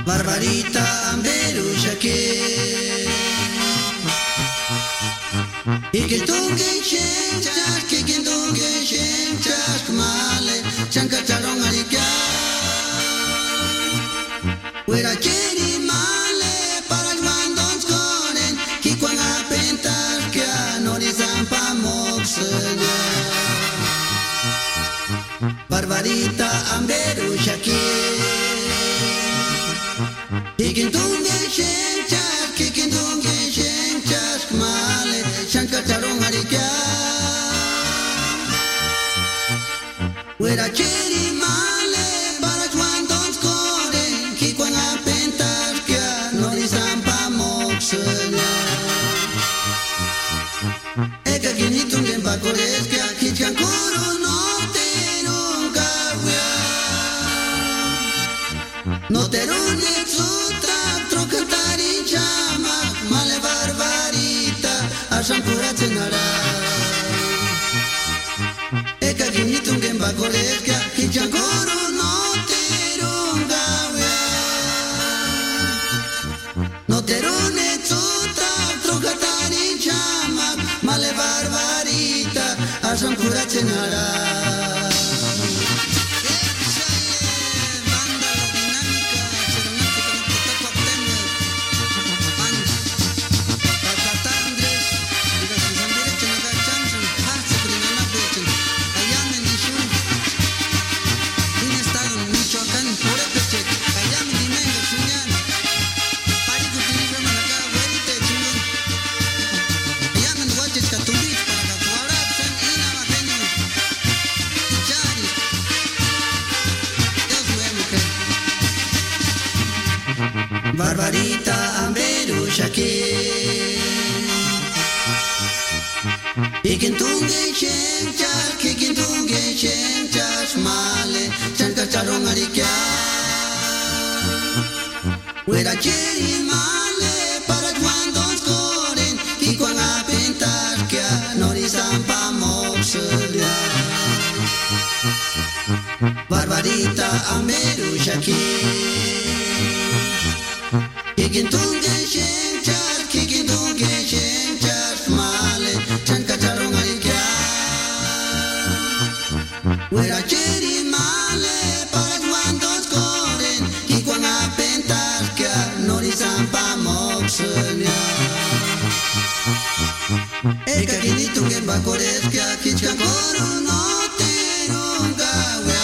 Barbarita amberushake Ikitunge shenchas Kikintunge shenchas Kumale Chanka charon arika Wera cheri male Para guandons konen Kikwan apentas Kya norizan pa moksenya Barbarita amberushake Kikintunge shenchas Kumale Shankar charon harikya Wera cheri male Para guandons koren Kikwan apentas Kya norizan pa moksenya Eka kinitungen bakores Kya kichkan koro no No te rune sutra trocantari chama male barbarita ashampura cenara Eka kinitungen bakoleska kichankoro no te rungawe No te rune sutra trocantari chama male barbarita ashampura cenara Barbarita amberushake Kikintunge shenchas Male Chanka charon arikya Wera cheri male Para guandons koren Kikwan apentas Kya norizan pa moksenya Barbarita amberushake Kikintunge shenchas Male Chanka charon arikya Wera cheri male Para guandons koren Kikwan apentas Kya norizan pa moksenya Eka kinitungen bakores Kya kichkan koro no te rungawe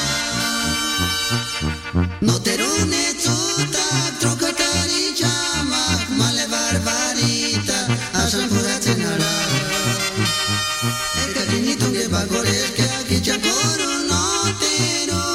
No te rune tsuta trocatari chama male barbarita ashampura cenara Eka kinitungen bakores Kya kichkan koro no te rungawe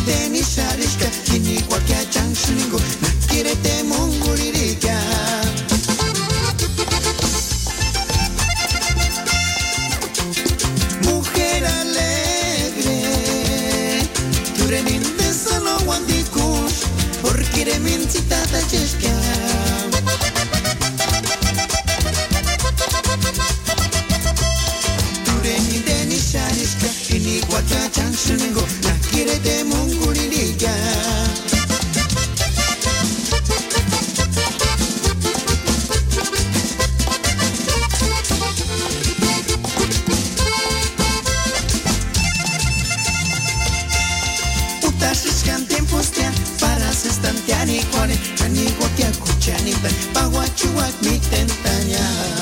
deni sharishka kini kwakya chanshingo nakirete mungulirika. Mujer alegre, tu reninde solo wandikush, porque remencita da chesca. Sharishka ini kwakya chanshingo nakirete mungulirika. Utashishkan tempos ya para sestantiani kwane ani kwakya kuchani tan pawachuak mi tentanya.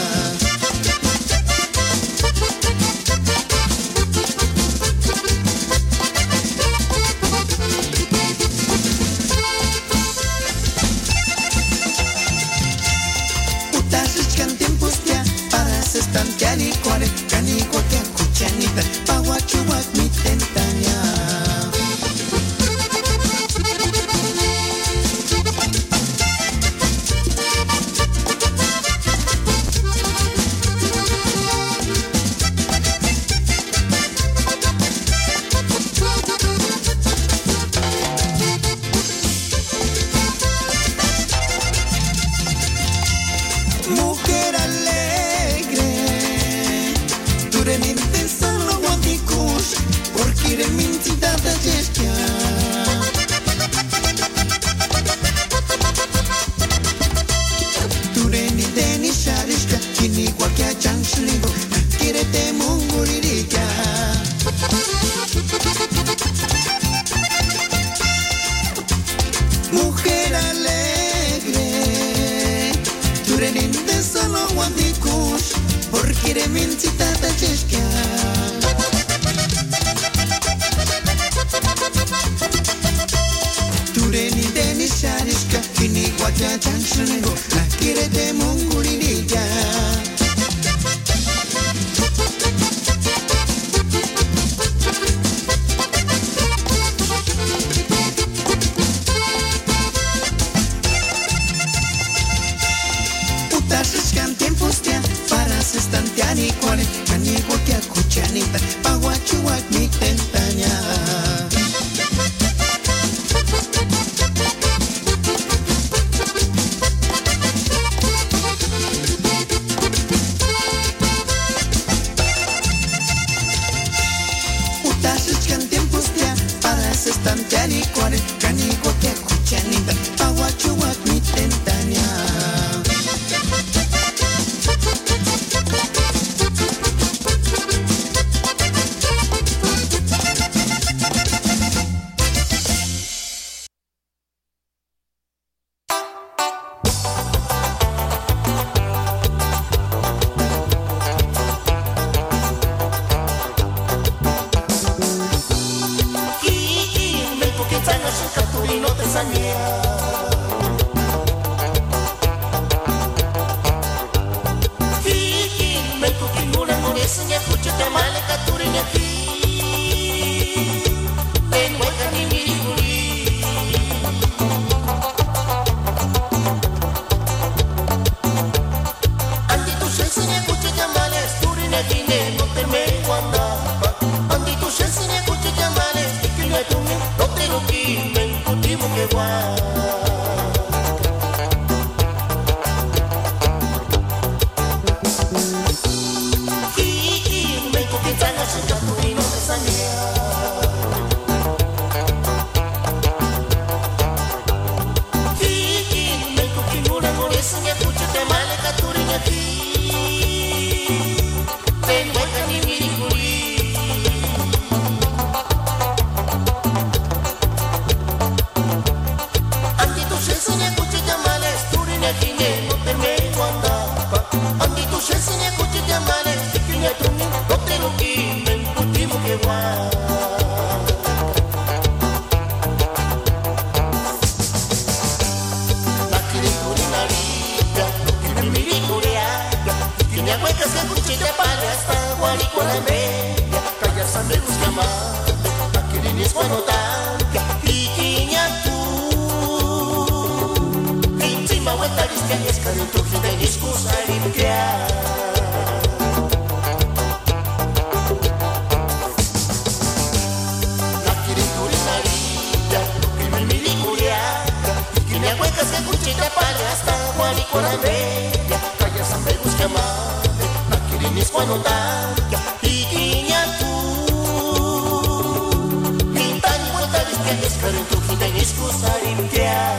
Cani cuare, cani cuaca cuchanita, pawachuak mi tentanya. Mujer alegre, tu remente solo wandikush, porque rementita da jeskia. Tu renite ni sharishka, kini kwakya chanshingo, nakirete mungulirika. Mujer alegre, tu reninde solo wandikush, porque remencita da chesca. Tu reninde ni sharishka, kini kwakya chanshingo, nakirete mungulirika. Utashishkan tempos ya para sestantiani cuare cani kwakya kuchanita pawachuak mi tentanya. Utashishkan tempos ya para sestantiani cuare cani kwakya kuchanita pawachuak mi tentanya. cuando tanto y guiña tú y tan vuelta de que es caro en tu vida y excusa limpiar.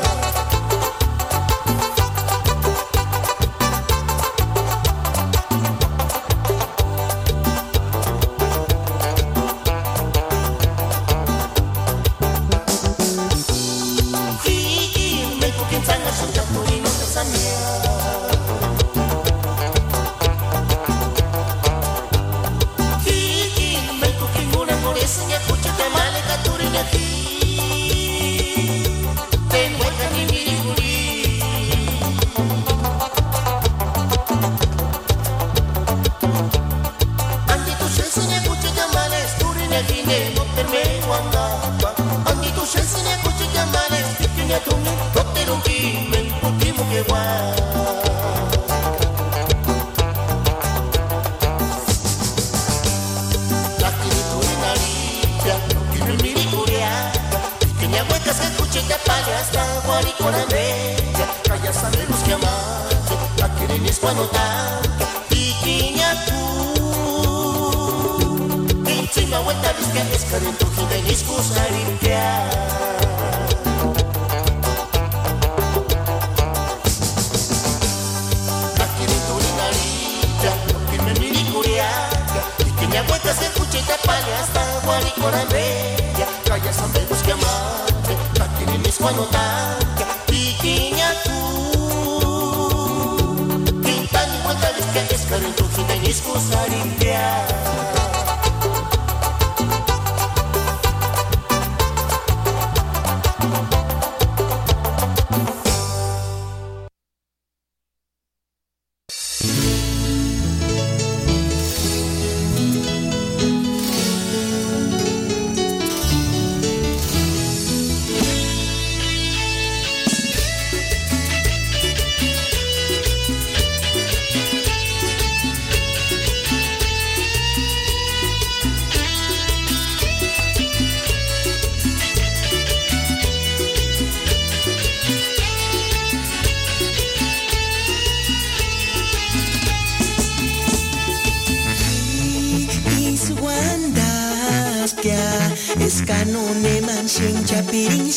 Eskanone mansing capiring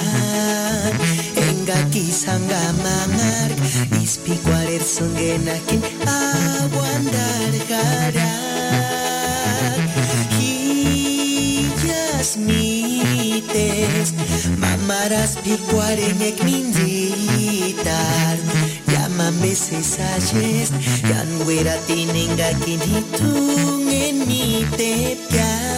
siya Enga kisang gamangar Ispi kwaler senggenakin Awandar karak Hijas mites Mamaras pi kwarengek minzitar Llaman veces ayes Yan weratin engakin hitungen mi tepya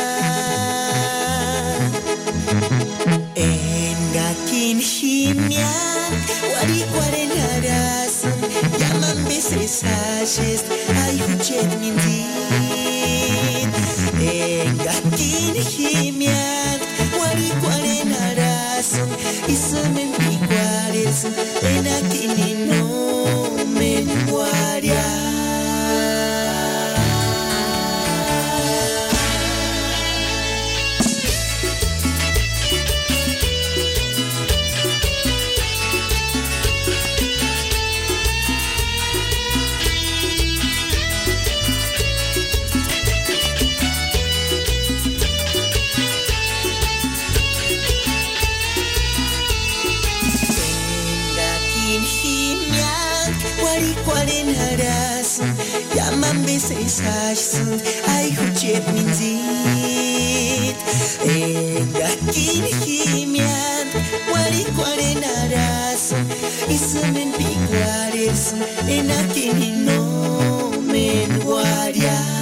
Himyan, wari kwaren harasan Yaman beses ashes, ay huchet minzit Engakin himyan, wari kwaren harasan Isamen pi kwaresan, enakin inomen waryan Kwaren harasan Yaman beses ashsan Ay huchet minzit Engakin himyan Wari kwaren harasan Isamen pi kwarersan Enakin inomen waryan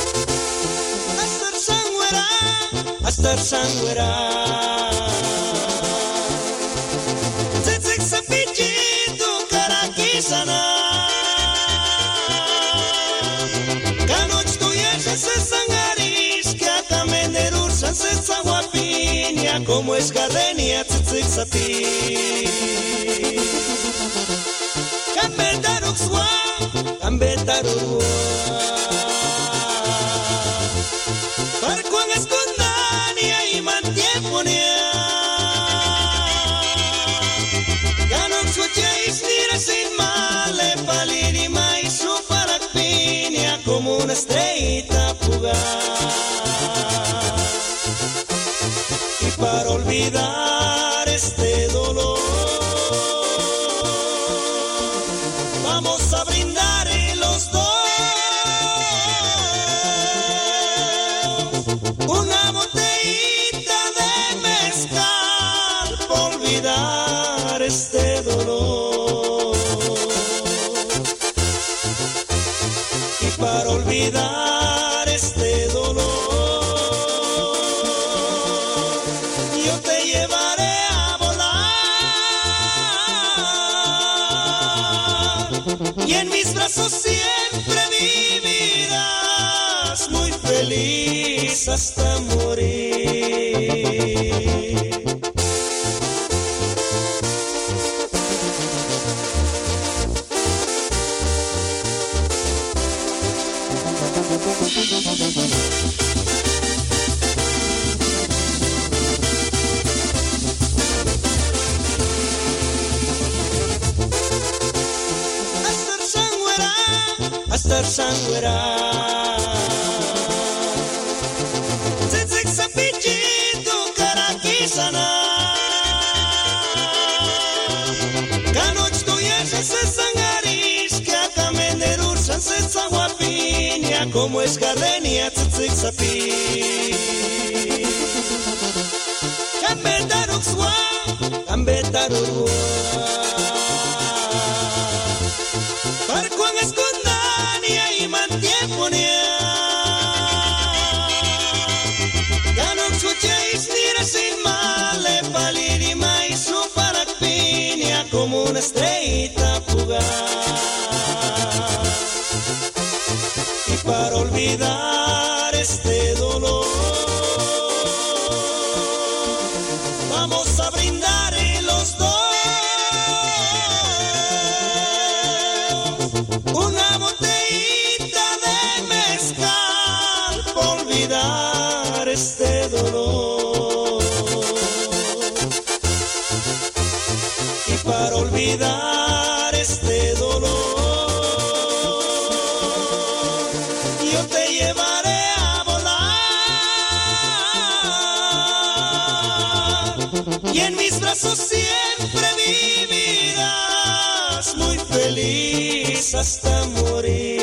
Hasta sangüera sana Canoch tuyas se sangaris que acá menderur se saguapinia como es gardenia tzitzig sati Cambetarux Parcuan escondania y mantieponia Ganok suchais tira sin male Paliri mai su paracpinia como una estrellita fugaz Y para olvidar este dolor Vamos a brindar los dos una botellita de mezcal por olvidar este dolor y para olvidar este dolor yo te llevaré a volar y en mis brazos siempre vivirás muy feliz hasta morir. Astar sangwera Tzitzig sapichito karakisana Kanoch tuyas se sangaris que acá menderur se saguapinia como es gardenia tzitzig sapi Cambetarux Parcuan escondania y mantieponia Ganok suchais tira sin male Paliri mai su paracpinia como una estrellita fugaz Y para olvidar este dolor Vamos a brindar los dos una botellita de mezcal por olvidar este dolor y para olvidar este dolor yo te llevaré a volar y en mis brazos siempre vivirás muy feliz hasta morir.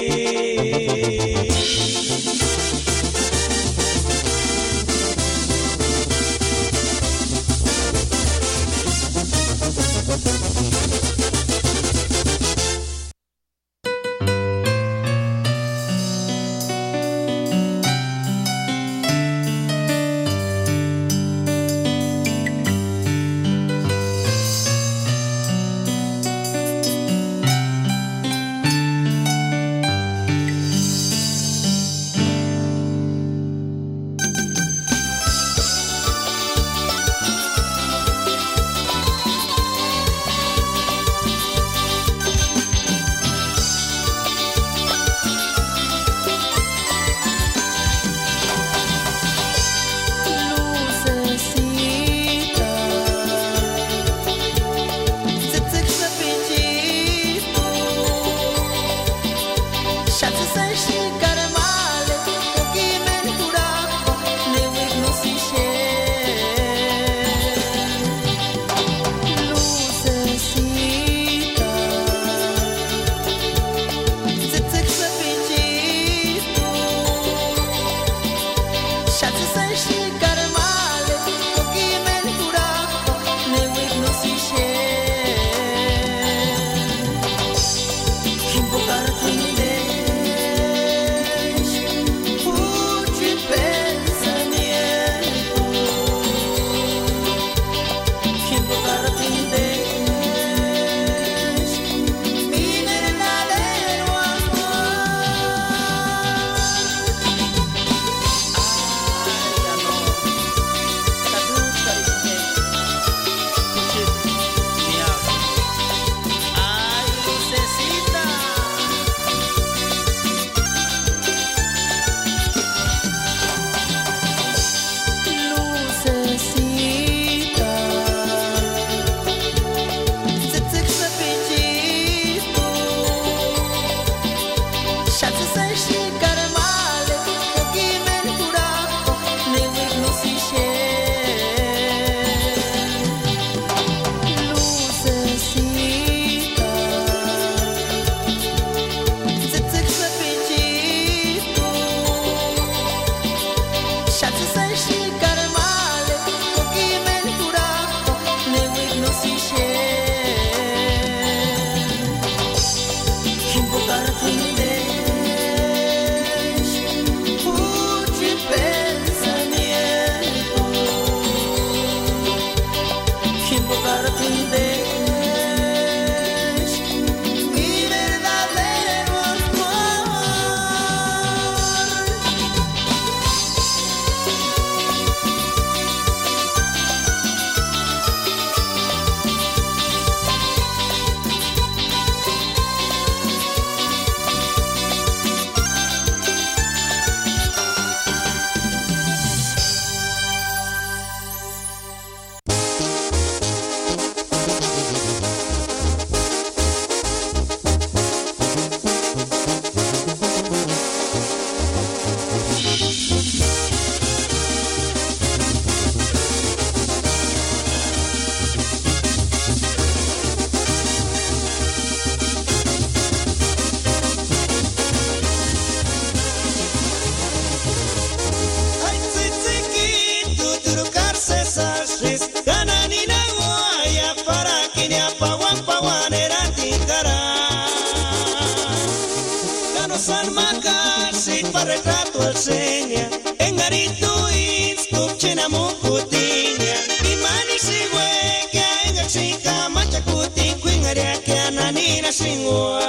San Makasi para retrato al seña en Arito Inskuk Chinamukutinya Imani siwe que en el chica machakutin Quingaria que ananina singua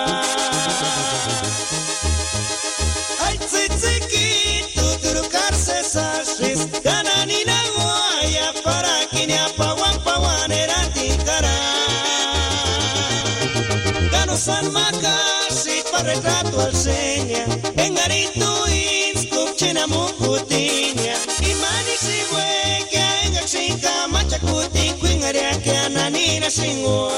Ay tzitzikito turukarse sashis Gananina guaya para kinya pawan pawan erantikara Gano San Makasi para retrato al seña en Arito Inskuk Chinamukutinya Imani siwe que en el chica machakutin Quingaria que ananina singua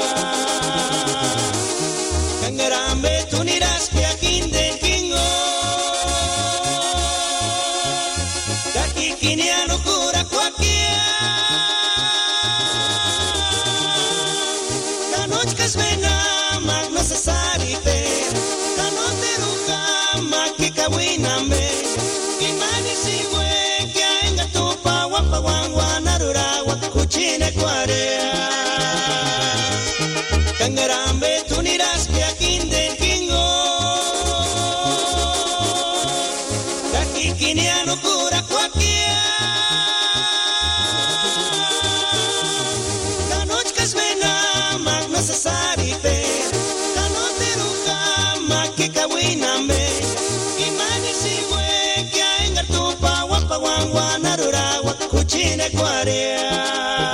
Kangarambe tuniras que aquí del kingo Kaki kiniano cura cuaquia Kanochkas vena mag necesari per Kanoteruka mag kikawinambe Imani siwe que enga tupa wapa wangwa narura wakuchine kwarea Kangarambe tuniras que aquí del kingo Kaki kiniano cura cuaquia Kanochkas vena mag necesari per Kanoteruka mag kikawinambe Imani siwe que enga tupa wapa wangwa narura wakuchine kwarea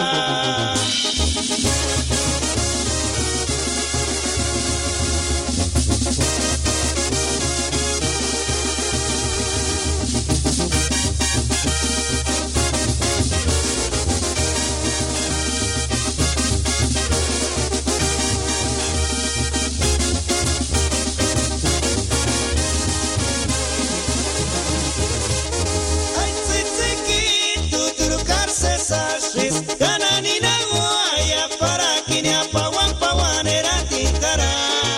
Ay tzitzikito turukarse sashis Gananina guaya para kinya pawan pawan erantikara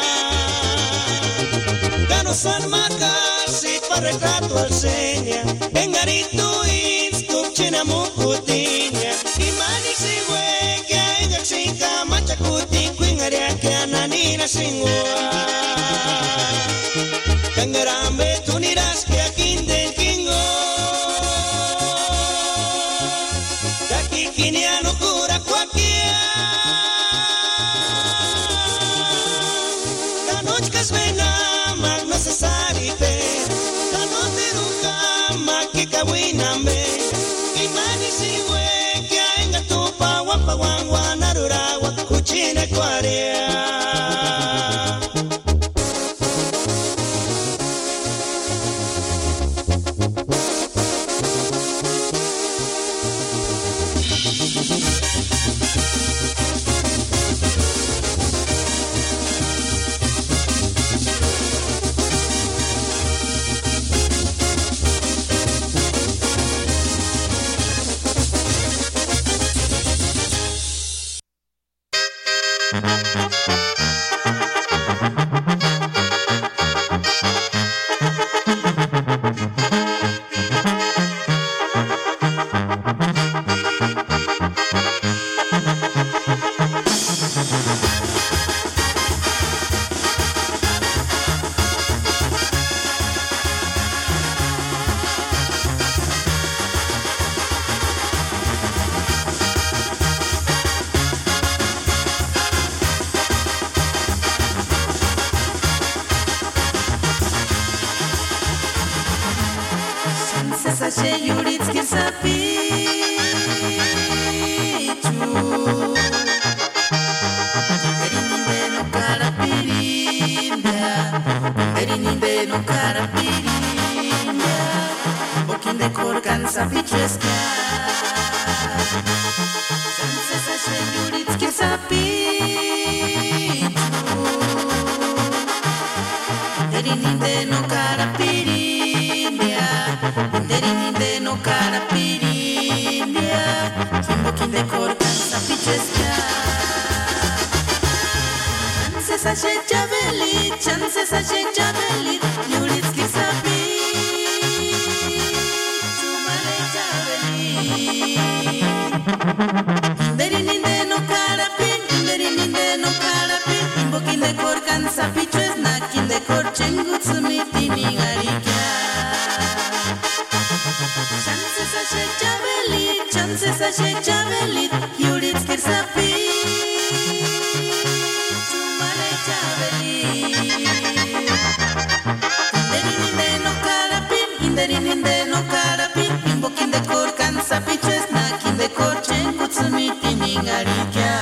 Gano San Makasi para retrato al seña en Arito Inskuk Chinamukutinya Imani siwe que en el chica machakutin Quingaria que ananina singua Kangarambe tuniras que aquí del kingo Kaki kiniano cura cuaquia Kanochkas vena mag necesari per Kanoteruka mag kikawinambe Imani siwe que enga tupa wapa wangwa narura wakuchine kwarea sashe yuritz kirsapichu Erininde no carapirinda Erininde no carapirinda Bokin de corcan sapichesca Sanse sashe yuritz kirsapichu Erininde no carapirinda Erininde no carapirinda Bokin de corcan sapichesca Chances a javelit, chances a javelit, yuritz kirsapi, chumale javelit. Inderinde no carapin, bokin de corcan sapiches nakin de corchengut sumiti ningarika. Chances a javelit, yuritz kirsapi. Inderinde no carapin, bokin de corcan sapiches nakin de corchen kutsumiti ningarika.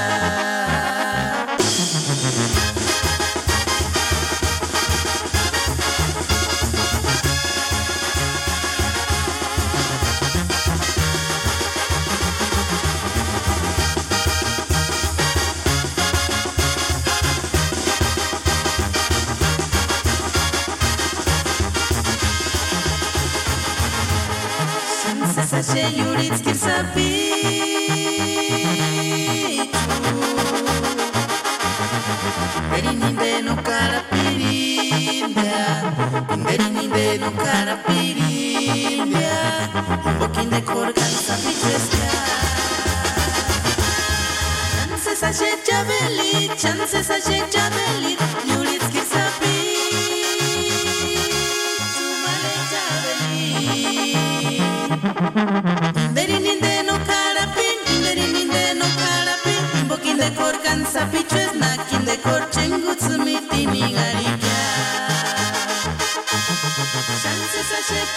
Sashe yuritz kirsapichu Erininde no carapirinda Erininde no carapirinda Bokin de corcan sapichesca Chances a javelit Yuritz kirsapichu Male javelit Inderinde no carapin, bokin de corcan sapiches nakin de corchen gutsumiti ningarika. Chances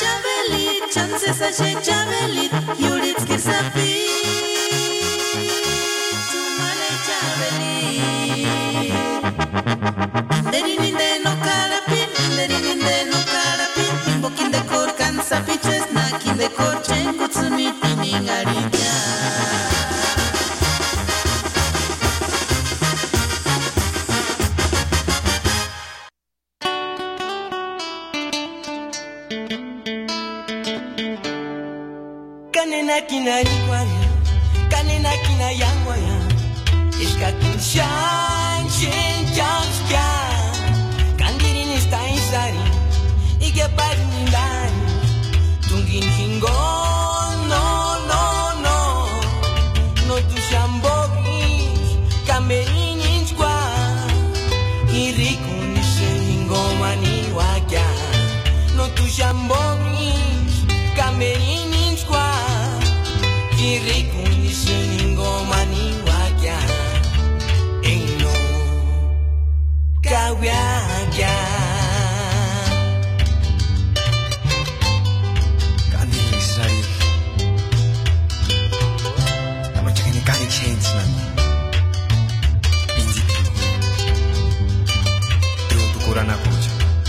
a javelit, yuritz kirsapi, chumale javelit. Inderinde no carapin, bokin de corcan sapiches nakin de corchen gutsumiti ningarika. Kanena kina ikwaria, kanena kina yangwaya, iska kinshan shen janska, kandirin istain ike parinindani, tungin hingo no tu shambogi, kamerin squad. Jamboni, Camerin Square, Kirikunishin Gomani Wakia, Eno, Kawiakia. Kandini Sari, I'm checking the kind of change, man. Kurana kucha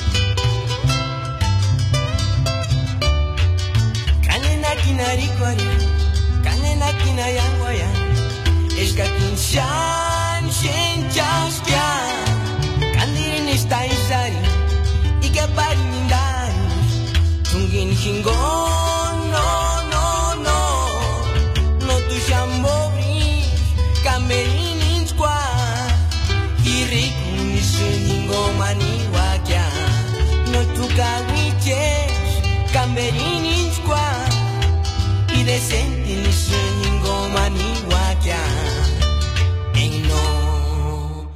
kanena kinarikwari kanena kina yangwaya eska kinshan shenchaskya kandirin staisari ikapari mindani tungin hingo no tu shambobri kamerin squad Mani wakia, no tu cawiches, Camerin squad, y decente ni sueño mani wakia, en no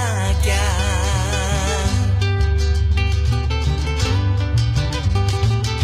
cawiakia.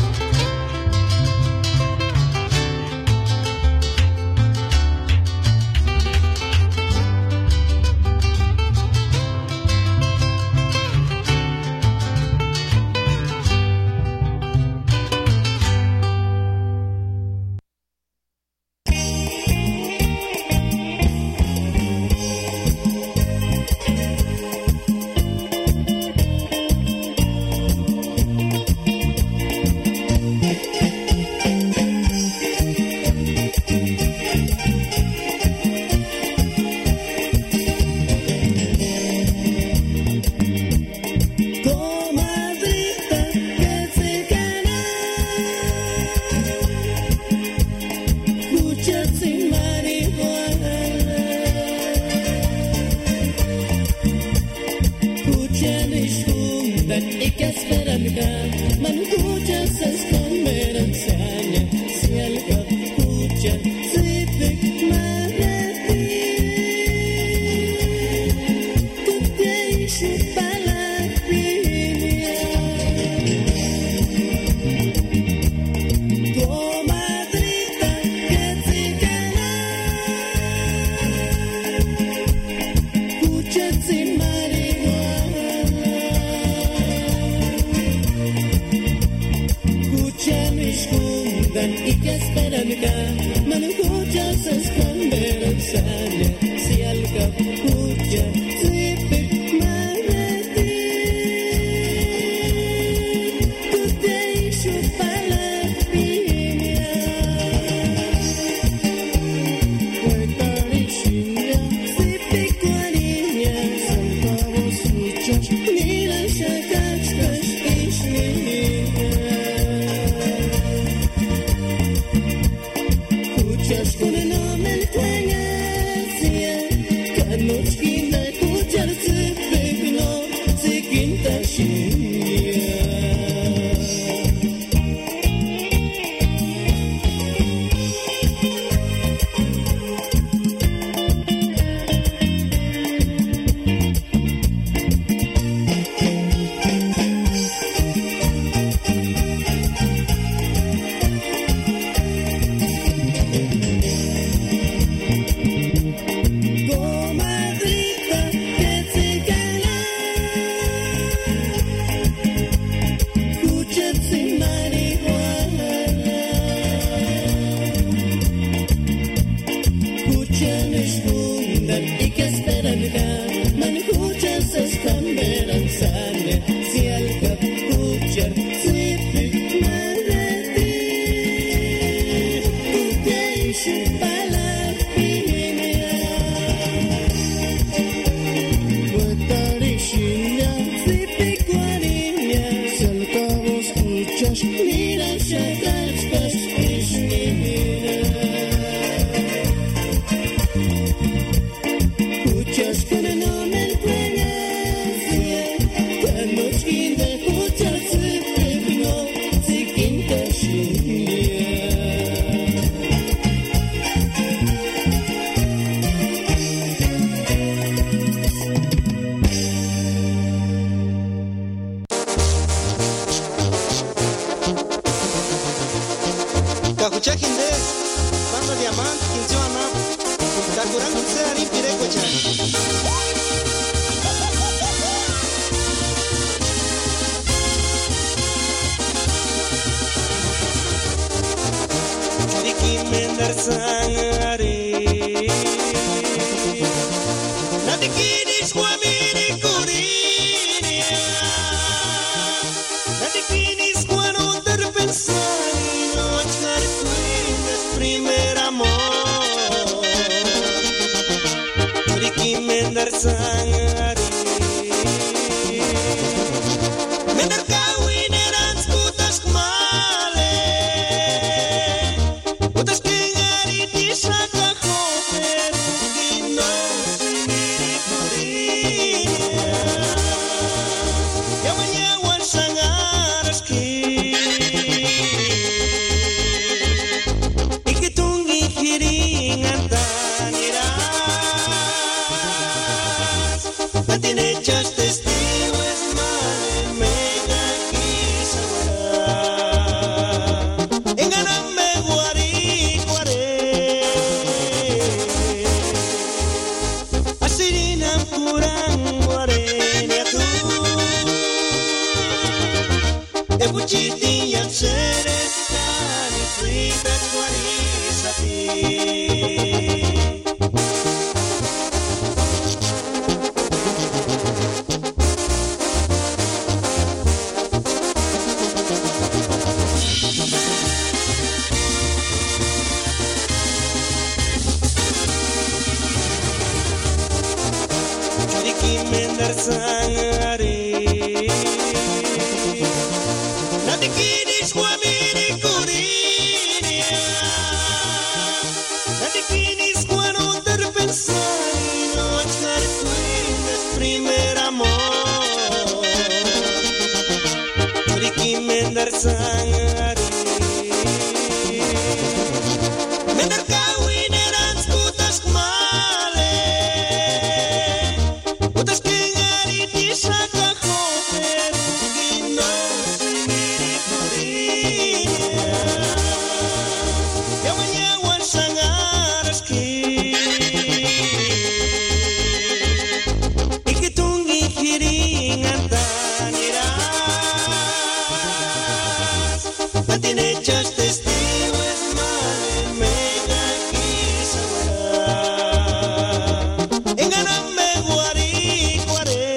mendar sangari mendar kawin eran skutas male utas kengari di saka koper gino singiri kudinya yawan sangaras ki ikitungi hiringan taniras patine justice was male mega kisawara engana me guari guare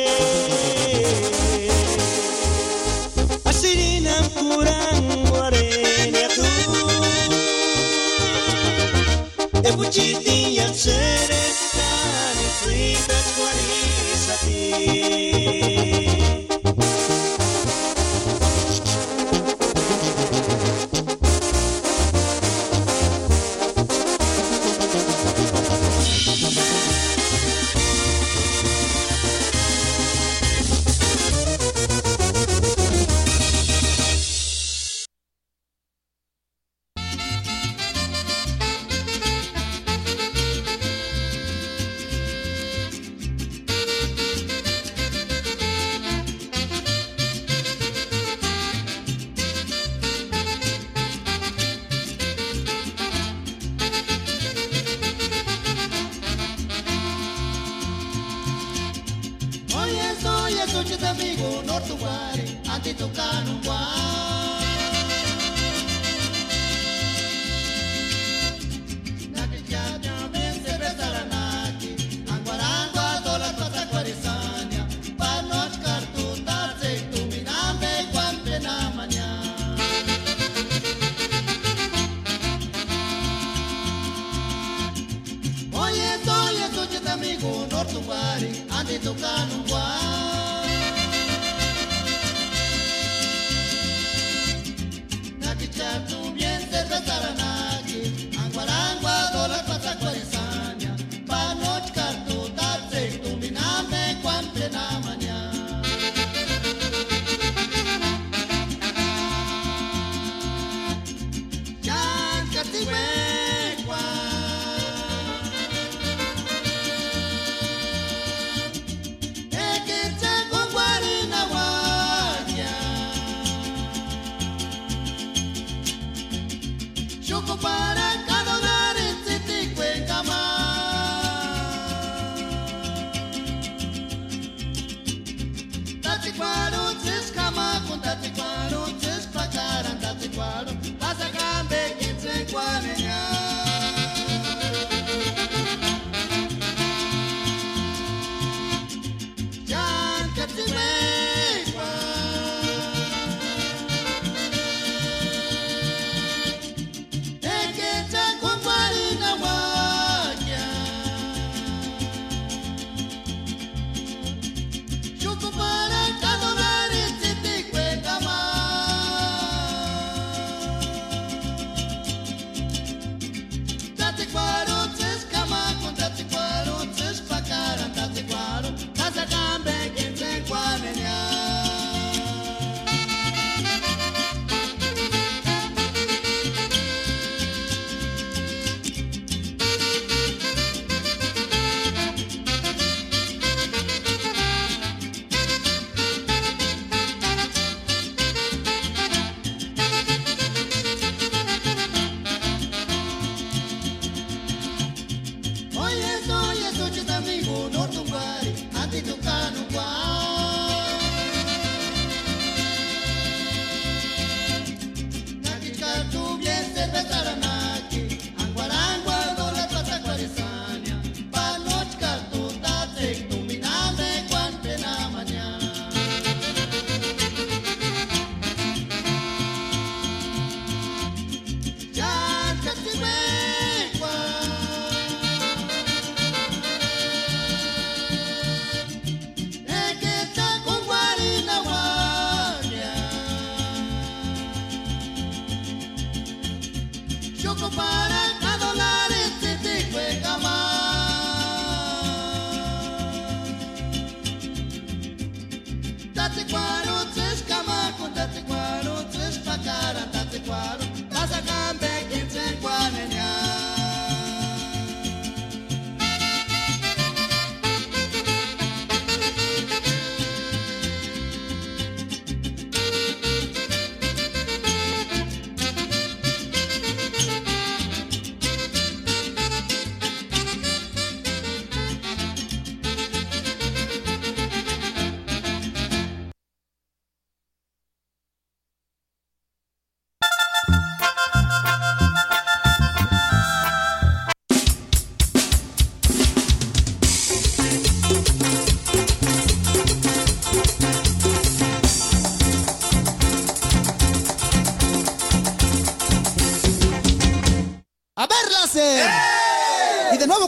asirina kurang guare niatu ebuchiti yang seretan fritas guari sati amigo nortuari anti tocano qua naki chiamia mense besaranaki anguarangua dola cosa quarisania panos cartuta se tu miname quante na mania oye soy amigo nortuari anti tocano qua tu bien se besaranaki anguarangua dola cosa quarisania panos cartuta se tu miname quante na mania Jan katiwekwa Ekecha kongwarina wadia Chuko para kadonare titi kwengama Tati kwaro tsiskama kun tati kwaro tsispakaran tati kwaro Pasa kambe kitse kwanenya Jan katiwekwa Ekecha kongwarina wadia Chuko para kadonare titi kwengama Tati kwaro tsiskama kun tati kwaro tsispakaran tati kwaro Pasa kambe kitse kwanenya Oye, soy amigo nortumbari, anti tucano qua. Nakichka tu bien se besaranaki, anguarangua dola pasa quarisania, panochka tu tate tu miname quante na mañana. Jan katiwekwa Ekecha kongwarina wadia Chuko para kadolare titi kwengama Tati kwaro tsiskama kun tati kwaro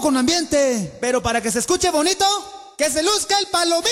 con ambiente. Pero para que se escuche bonito, que se luzca el palomito.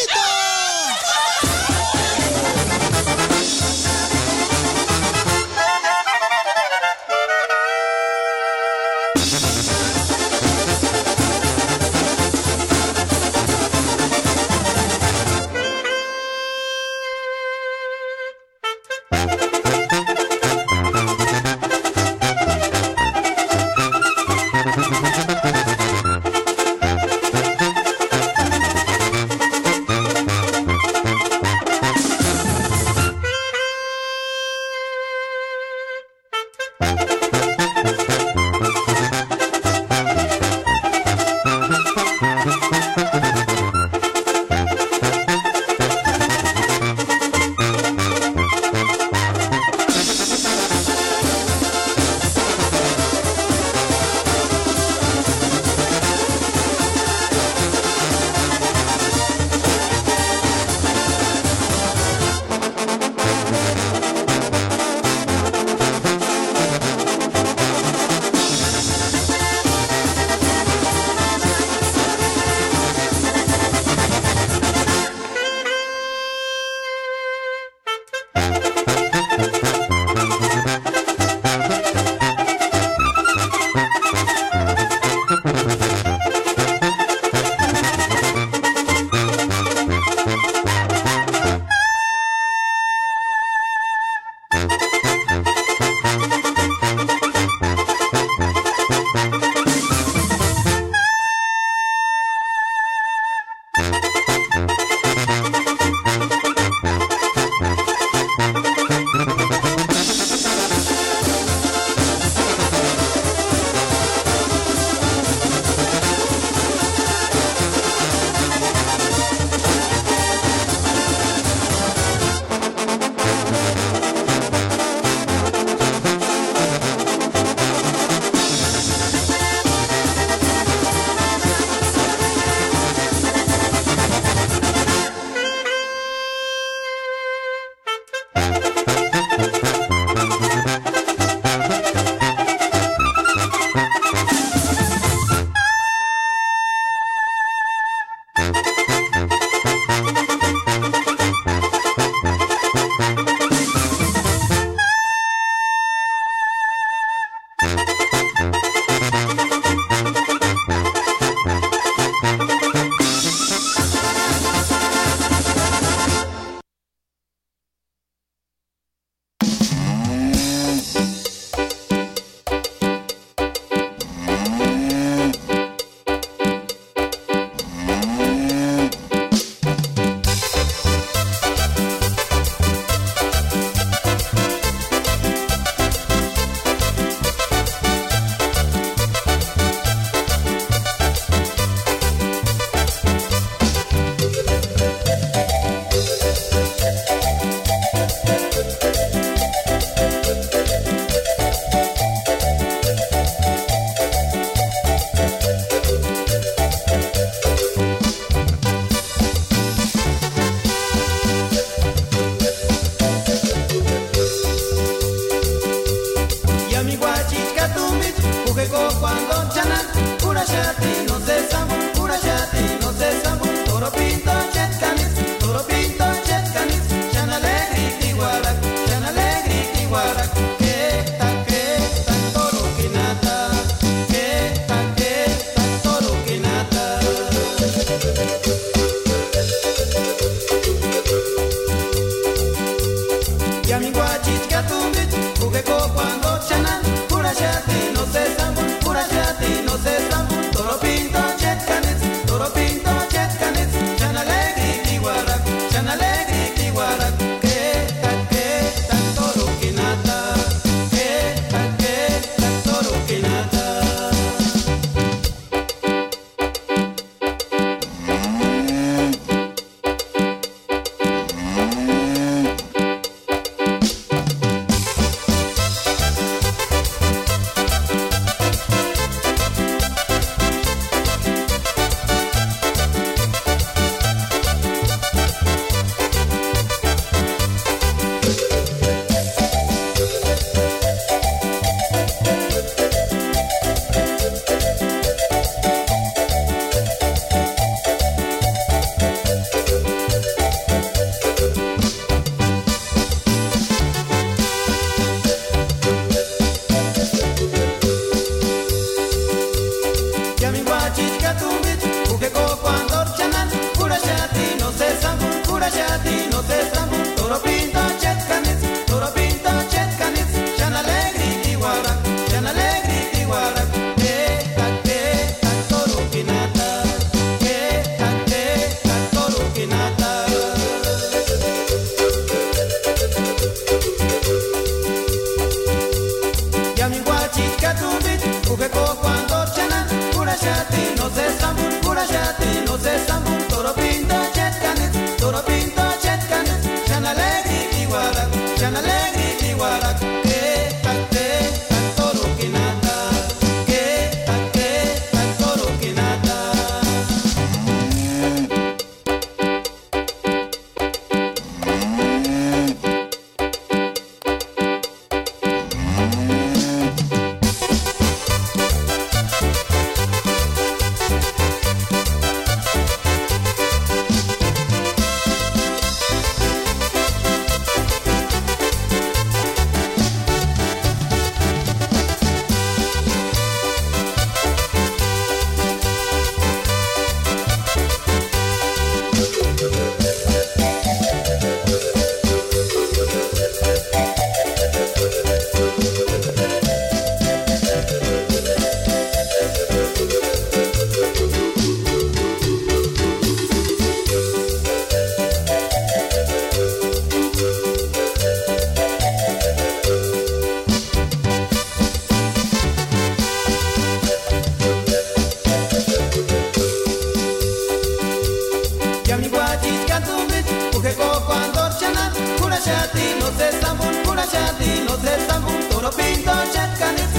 shati, no se sambun, pura shati, no se sambun, toro pinto chetkanitz,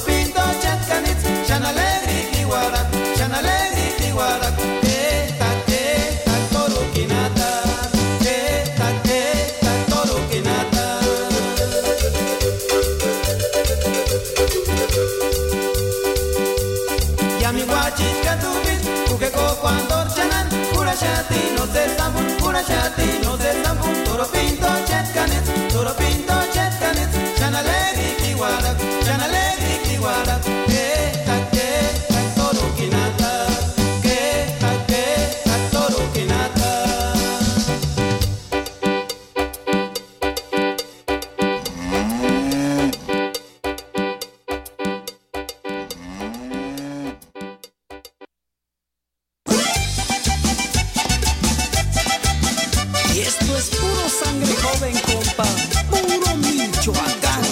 shan alegri tiwarak, eta toro kinata, eta toro kinata. Yami guachis katubit, ukeko cuando chanan, pura shati, no se sambun, toro pinto chetkanitz, shan alegri tiwarak, eta toro kinata, eta toro kinata. Y esto es puro sangre joven, compa, puro Michoacán.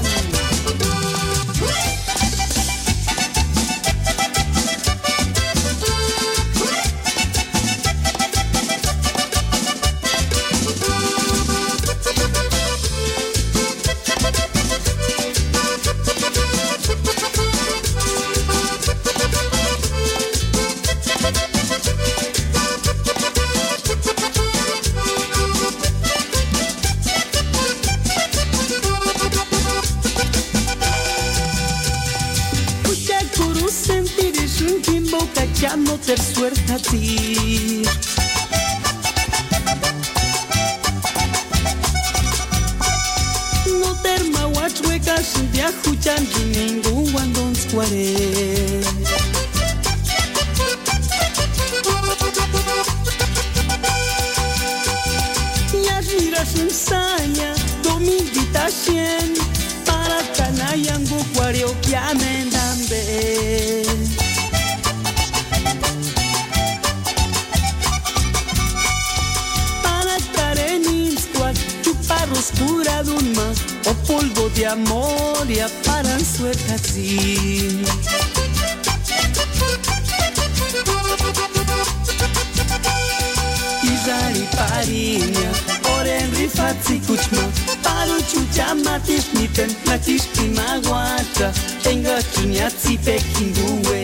Ya no te suelta a ti. No te mahuachuecas de ajuchan ningún guandón square. Y miras ensaña, dominguita 100 para canayango cuario que amendambe. Oscura duma o polvo de amor y aparan sueca así. Izari pariña, oren rifatsi kuchma, paru chucha matis niten, natis pimaguacha, tenga chuñatsi pekingue.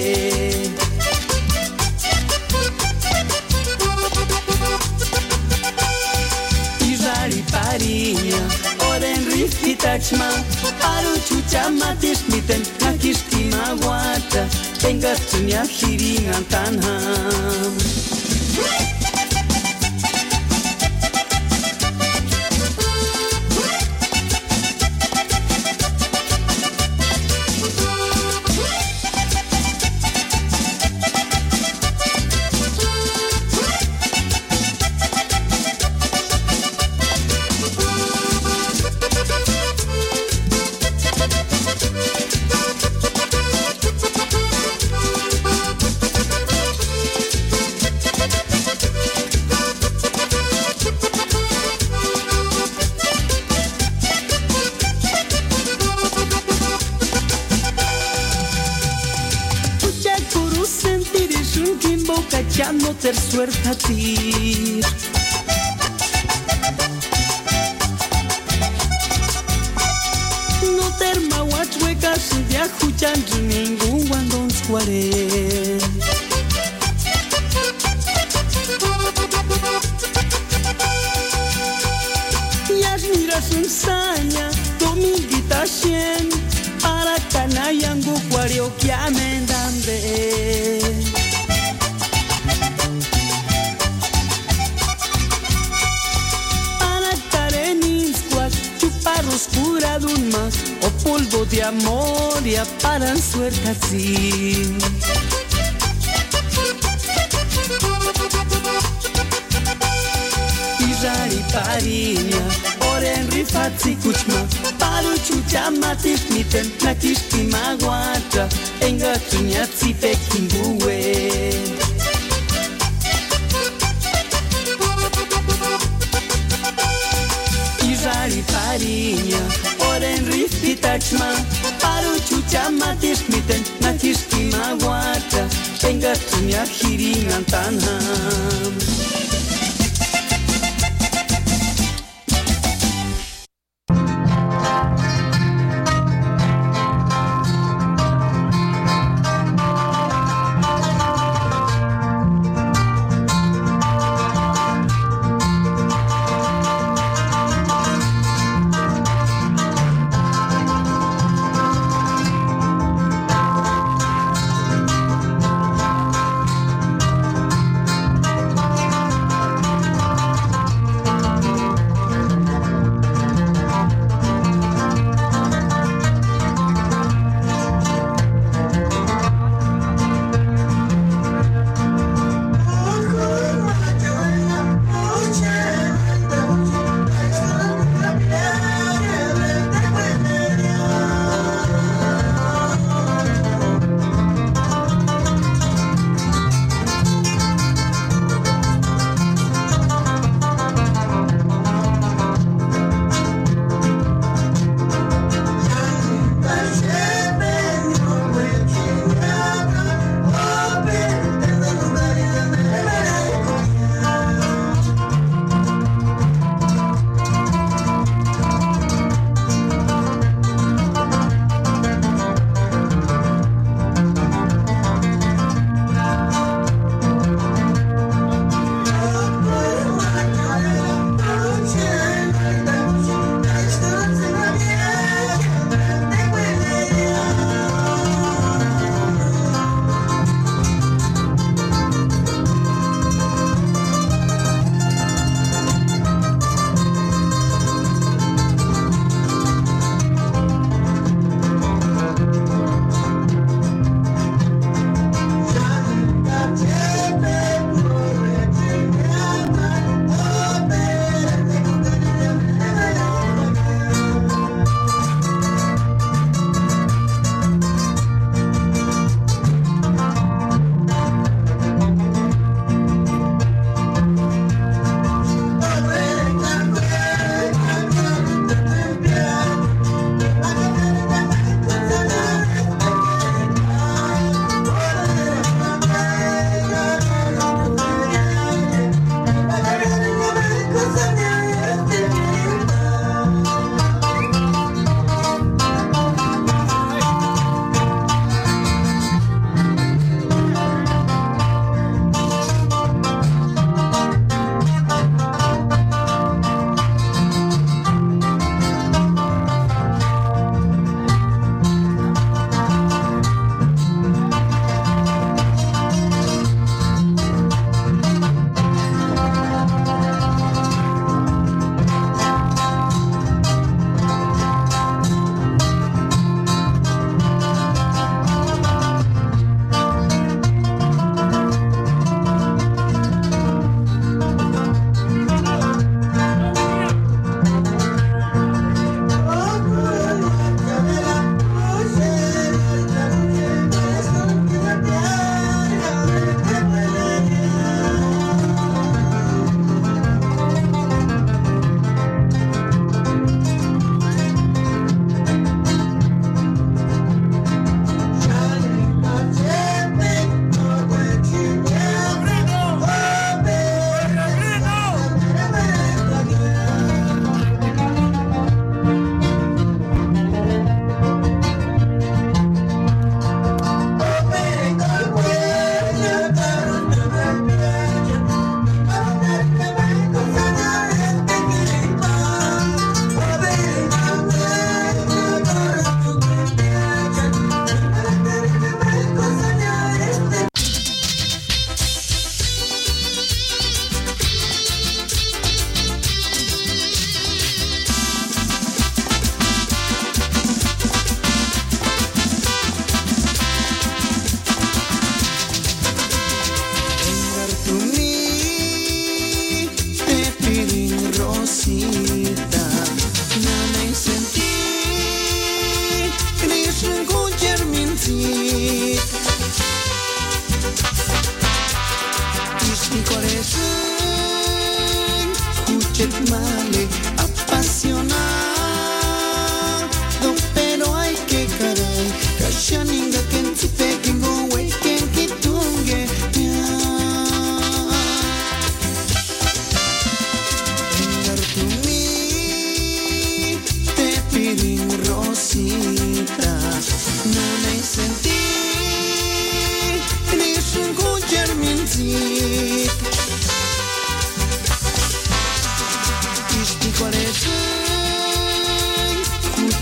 Pariña, oren rifitachma, paru chucha matis miten, nakis pimaguacha, tenga chuña hiringan tanham. Ya no te suelta a ti. No te mahuachuecas de ajuchan ningún guandón square. Y miras ensaña, dominguita 100 para canayango cuario que amendambe. Oscura duma o polvo de amor y aparan suelta así. Izari pariña, oren rifatsi kuchma, paru chucha matis miten, nakis pimaguacha, enga chuñatsi pekingue. Izari pariña, oren rifitachma, paru chucha matis miten, nakis pimaguacha, enga chuña hiringan tanham.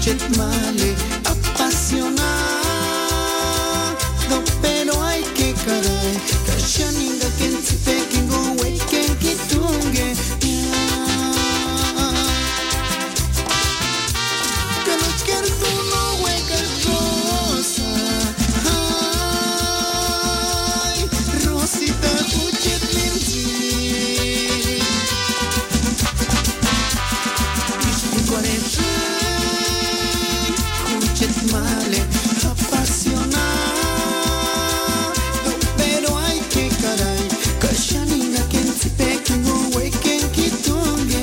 Cuchet male, apasionado, pero hay que caray. Kashaninga ken sipe kingo we ken kitunge. Que no quiero tú no huecas rosa. Ay, Rosita, cuchet minti. Male, apasionado, pero hay que caray. Kashaninga ken sipe kingo we ken kitunge.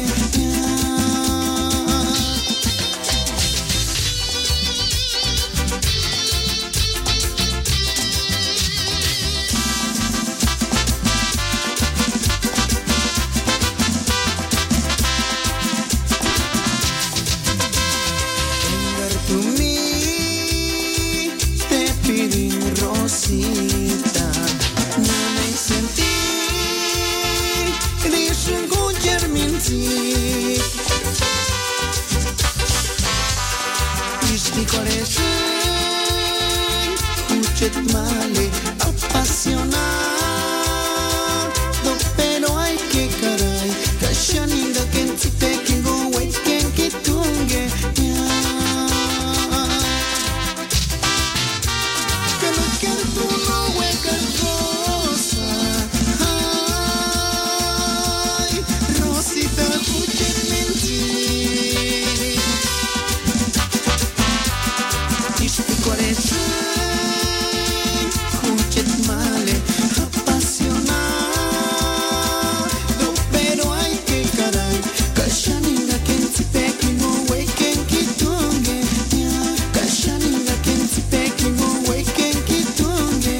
Rosita, no me sentí Rishun Gujar Minti Ishti Koreshin Kuchet male, apasionado, pero hay que caray. Kashaninga ken sipe kingo we ken kitunge. Que tú no huecas rosa. Ay, Rosita, cuchet minti. Ishti koreshin, cuchet male, apasionado, pero hay que caray. Kashaninga ken sipe kingo we ken kitunge. Kashaninga ken sipe kingo we ken kitunge.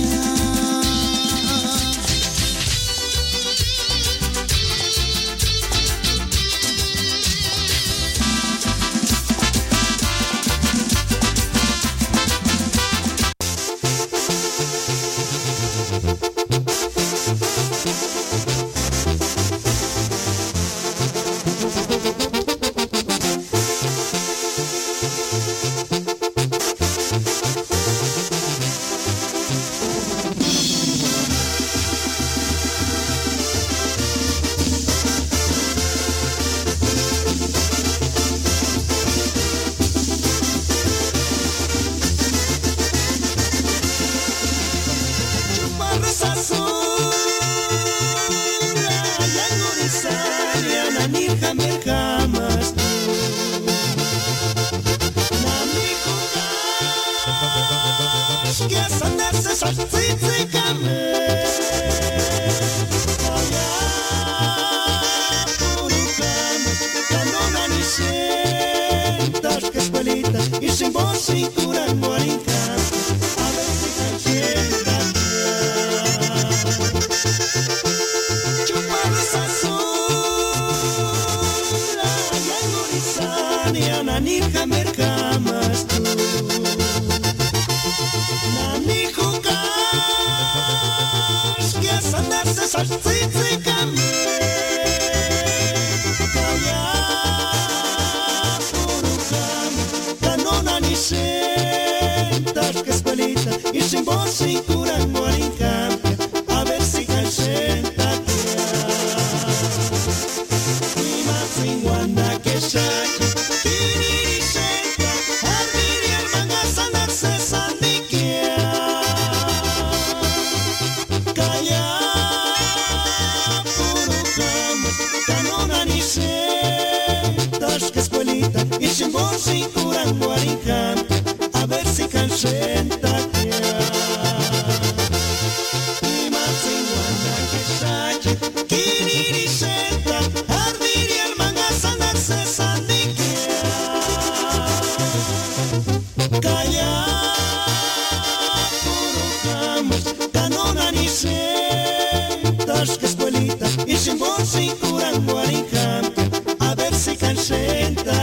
Y sin voz, sin cura, morinca, a ver si calienta. Chuparles azul, ay, agorizania, nanija mercamas tú. Nanijo gas, que a sandarse salsitzi camé. Sentas que escuelita y sin voz sin cura morinca, a ver si calcenta y más sin guanda que shaki y senta armir y el manga sanarse sandiquea calla puro cama canona ni sentas que escuelita y sin voz sin cura morinca, a ver si calcenta y más sin guanda que shaki kiniri senta ardir y el manga sanarse sandiquea calla puro camas canona ni sentas que escuelita y sin voz sin cura morinca, a ver si calcenta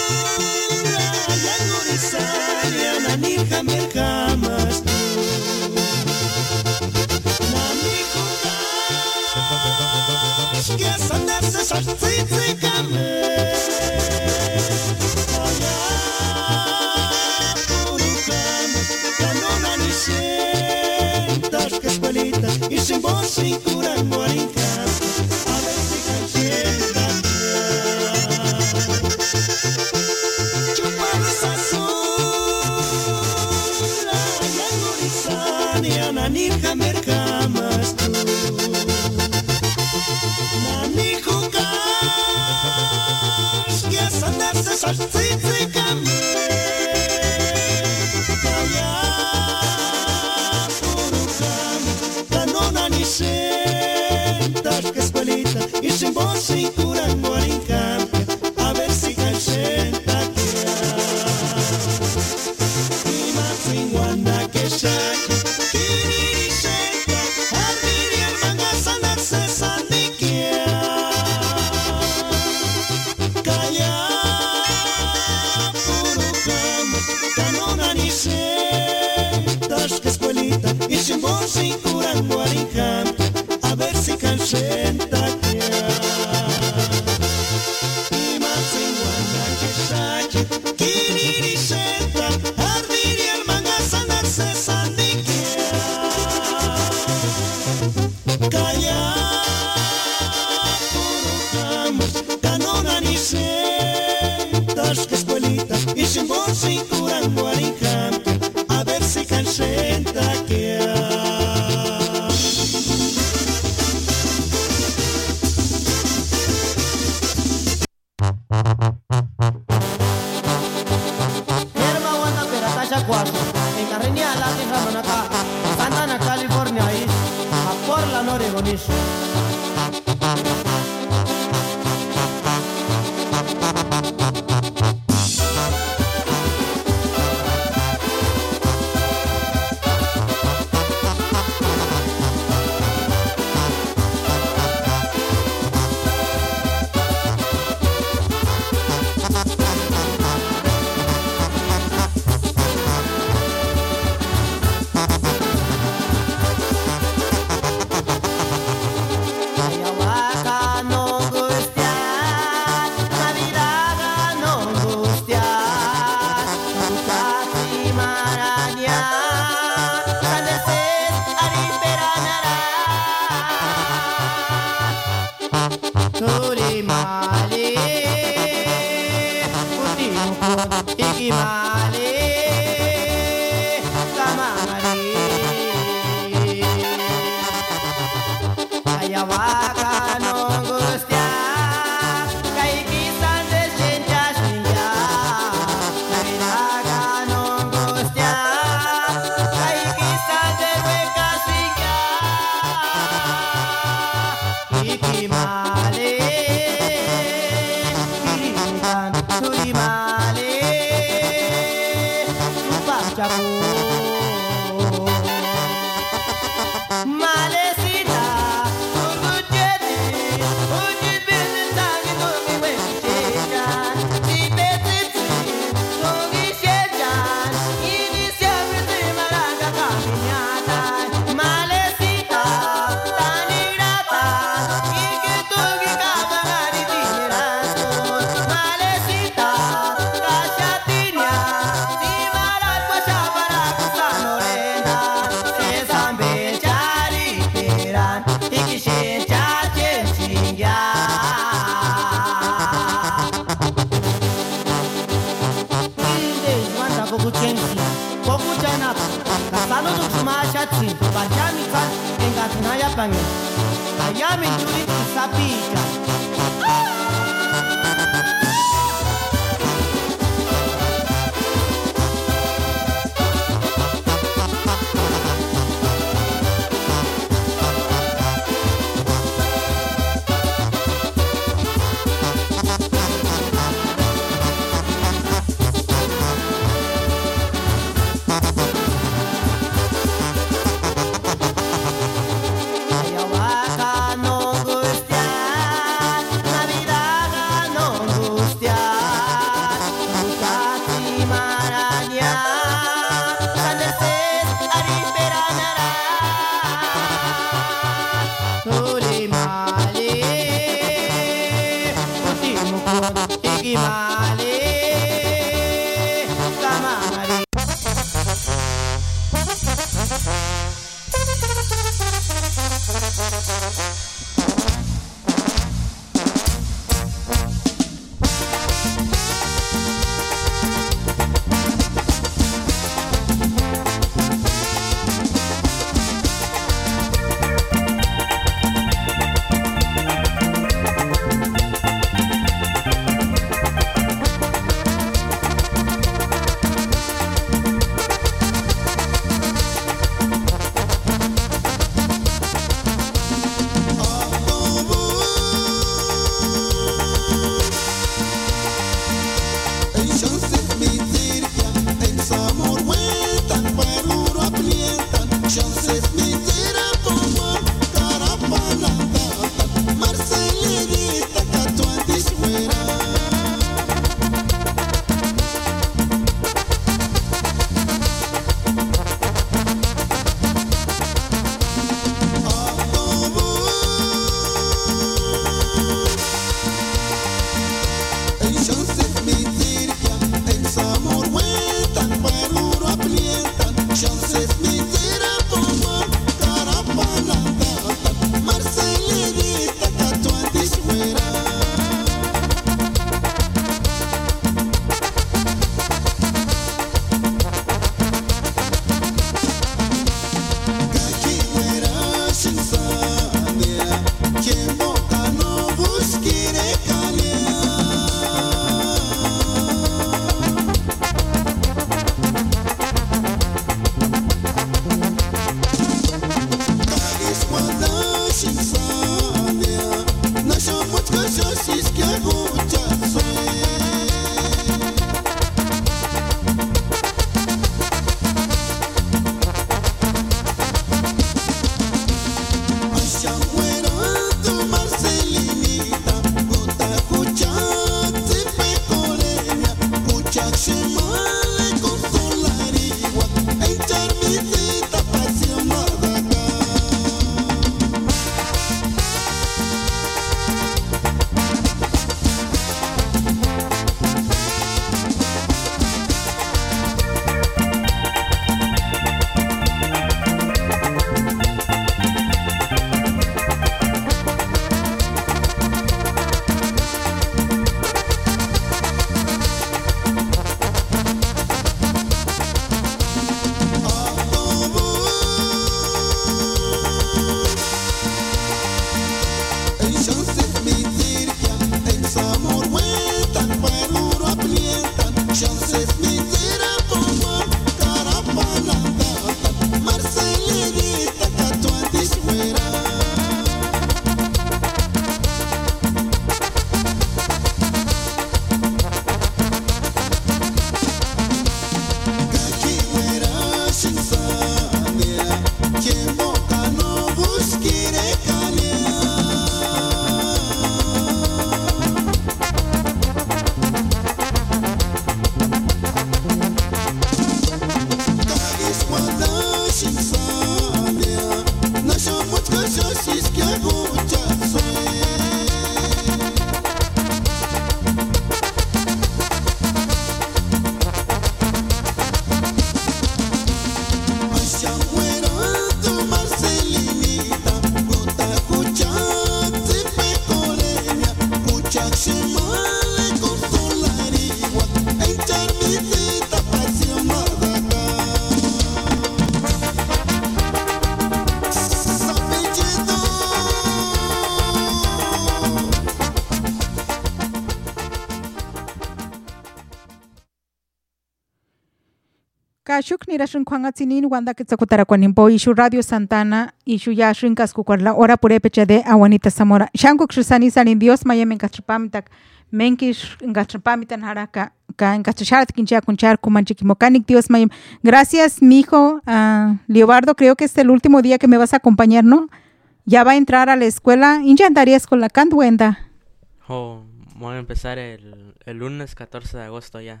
Kashuk nirashun kwangatsinin wanda kitsakutara kwanimpo ishu Radio Santana ishu yashun kaskukarla ora purepecha de Aguanita Zamora. Shankuk shusani salin Dios mayem enkachapamitak menkish enkachapamitan haraka ka enkachasharat kincha kunchar kumanchikimokanik Dios mayem. Gracias, mijo. Leobardo, creo que es el último día que me vas a acompañar, ¿no? Ya va a entrar a la escuela. ¿Inja andarías con la canduenda? Oh, voy a empezar el lunes 14 de agosto ya.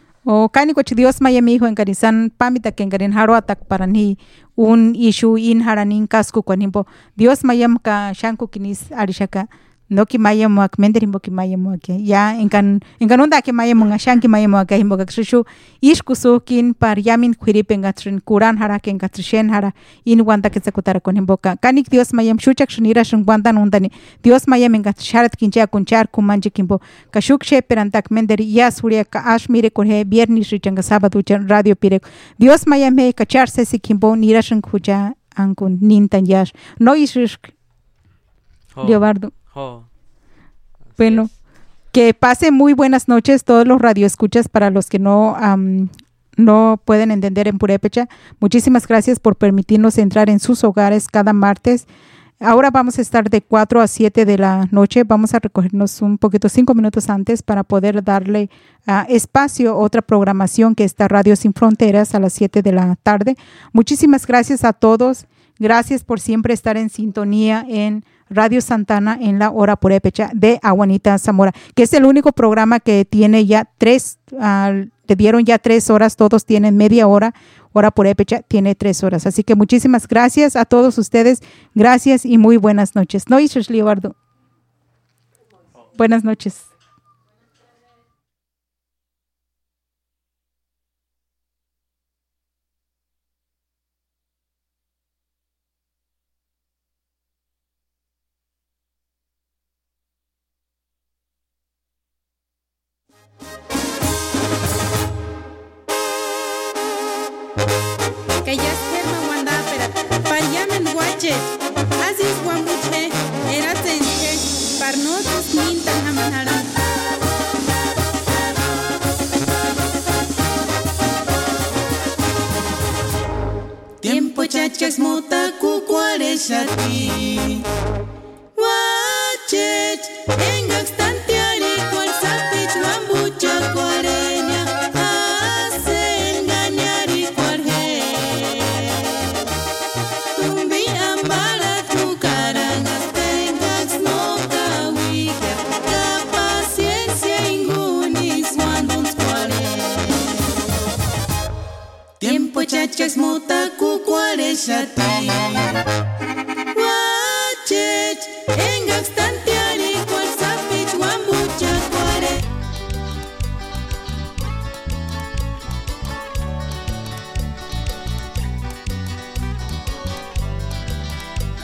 O kani ko Dios mayem hijo en Karisan pamita que en Karin haro atak para ni un issue in haranin kasku kwanimpo Dios mayem ka shanku kinis arishaka no ki mayem wak menderimbo ki mayem wak ya en kanunda ki mayem nga shanki mayem wak himbo ka shu ishkusukin par yamin khiripen gatrin kuran hara ken gatrishen hara in wanda ke sakutara konimbo ka kanik Dios mayem shuchak shunira shun wanda nundani Dios mayem en gatsharat kincha kunchar kumanji kimbo ka shukshe perantak menderi ya suria ka ash mire korhe viernes richanga sábado radio pire Dios mayem he kachar se sikimbo nirashun khuja ankun nintan yash no ishish Leobardo. Bueno, que pase muy buenas noches todos los radioescuchas para los que no pueden entender en purépecha. Muchísimas gracias por permitirnos entrar en sus hogares cada martes. Ahora vamos a estar de 4 a 7 de la noche. Vamos a recogernos un poquito 5 minutos antes para poder darle espacio a otra programación que está Radio Sin Fronteras a las 7 de la tarde. Muchísimas gracias a todos. Gracias por siempre estar en sintonía en Radio Santana en la hora purépecha de Aguanita Zamora, que es el único programa que tiene ya te dieron ya 3 horas, todos tienen media hora, hora purépecha tiene 3 horas. Así que muchísimas gracias a todos ustedes, gracias y muy buenas noches. No, Leobardo. Buenas noches. Aziz Guambuche, era tenche, parnotos mintan hamanharan. en gastar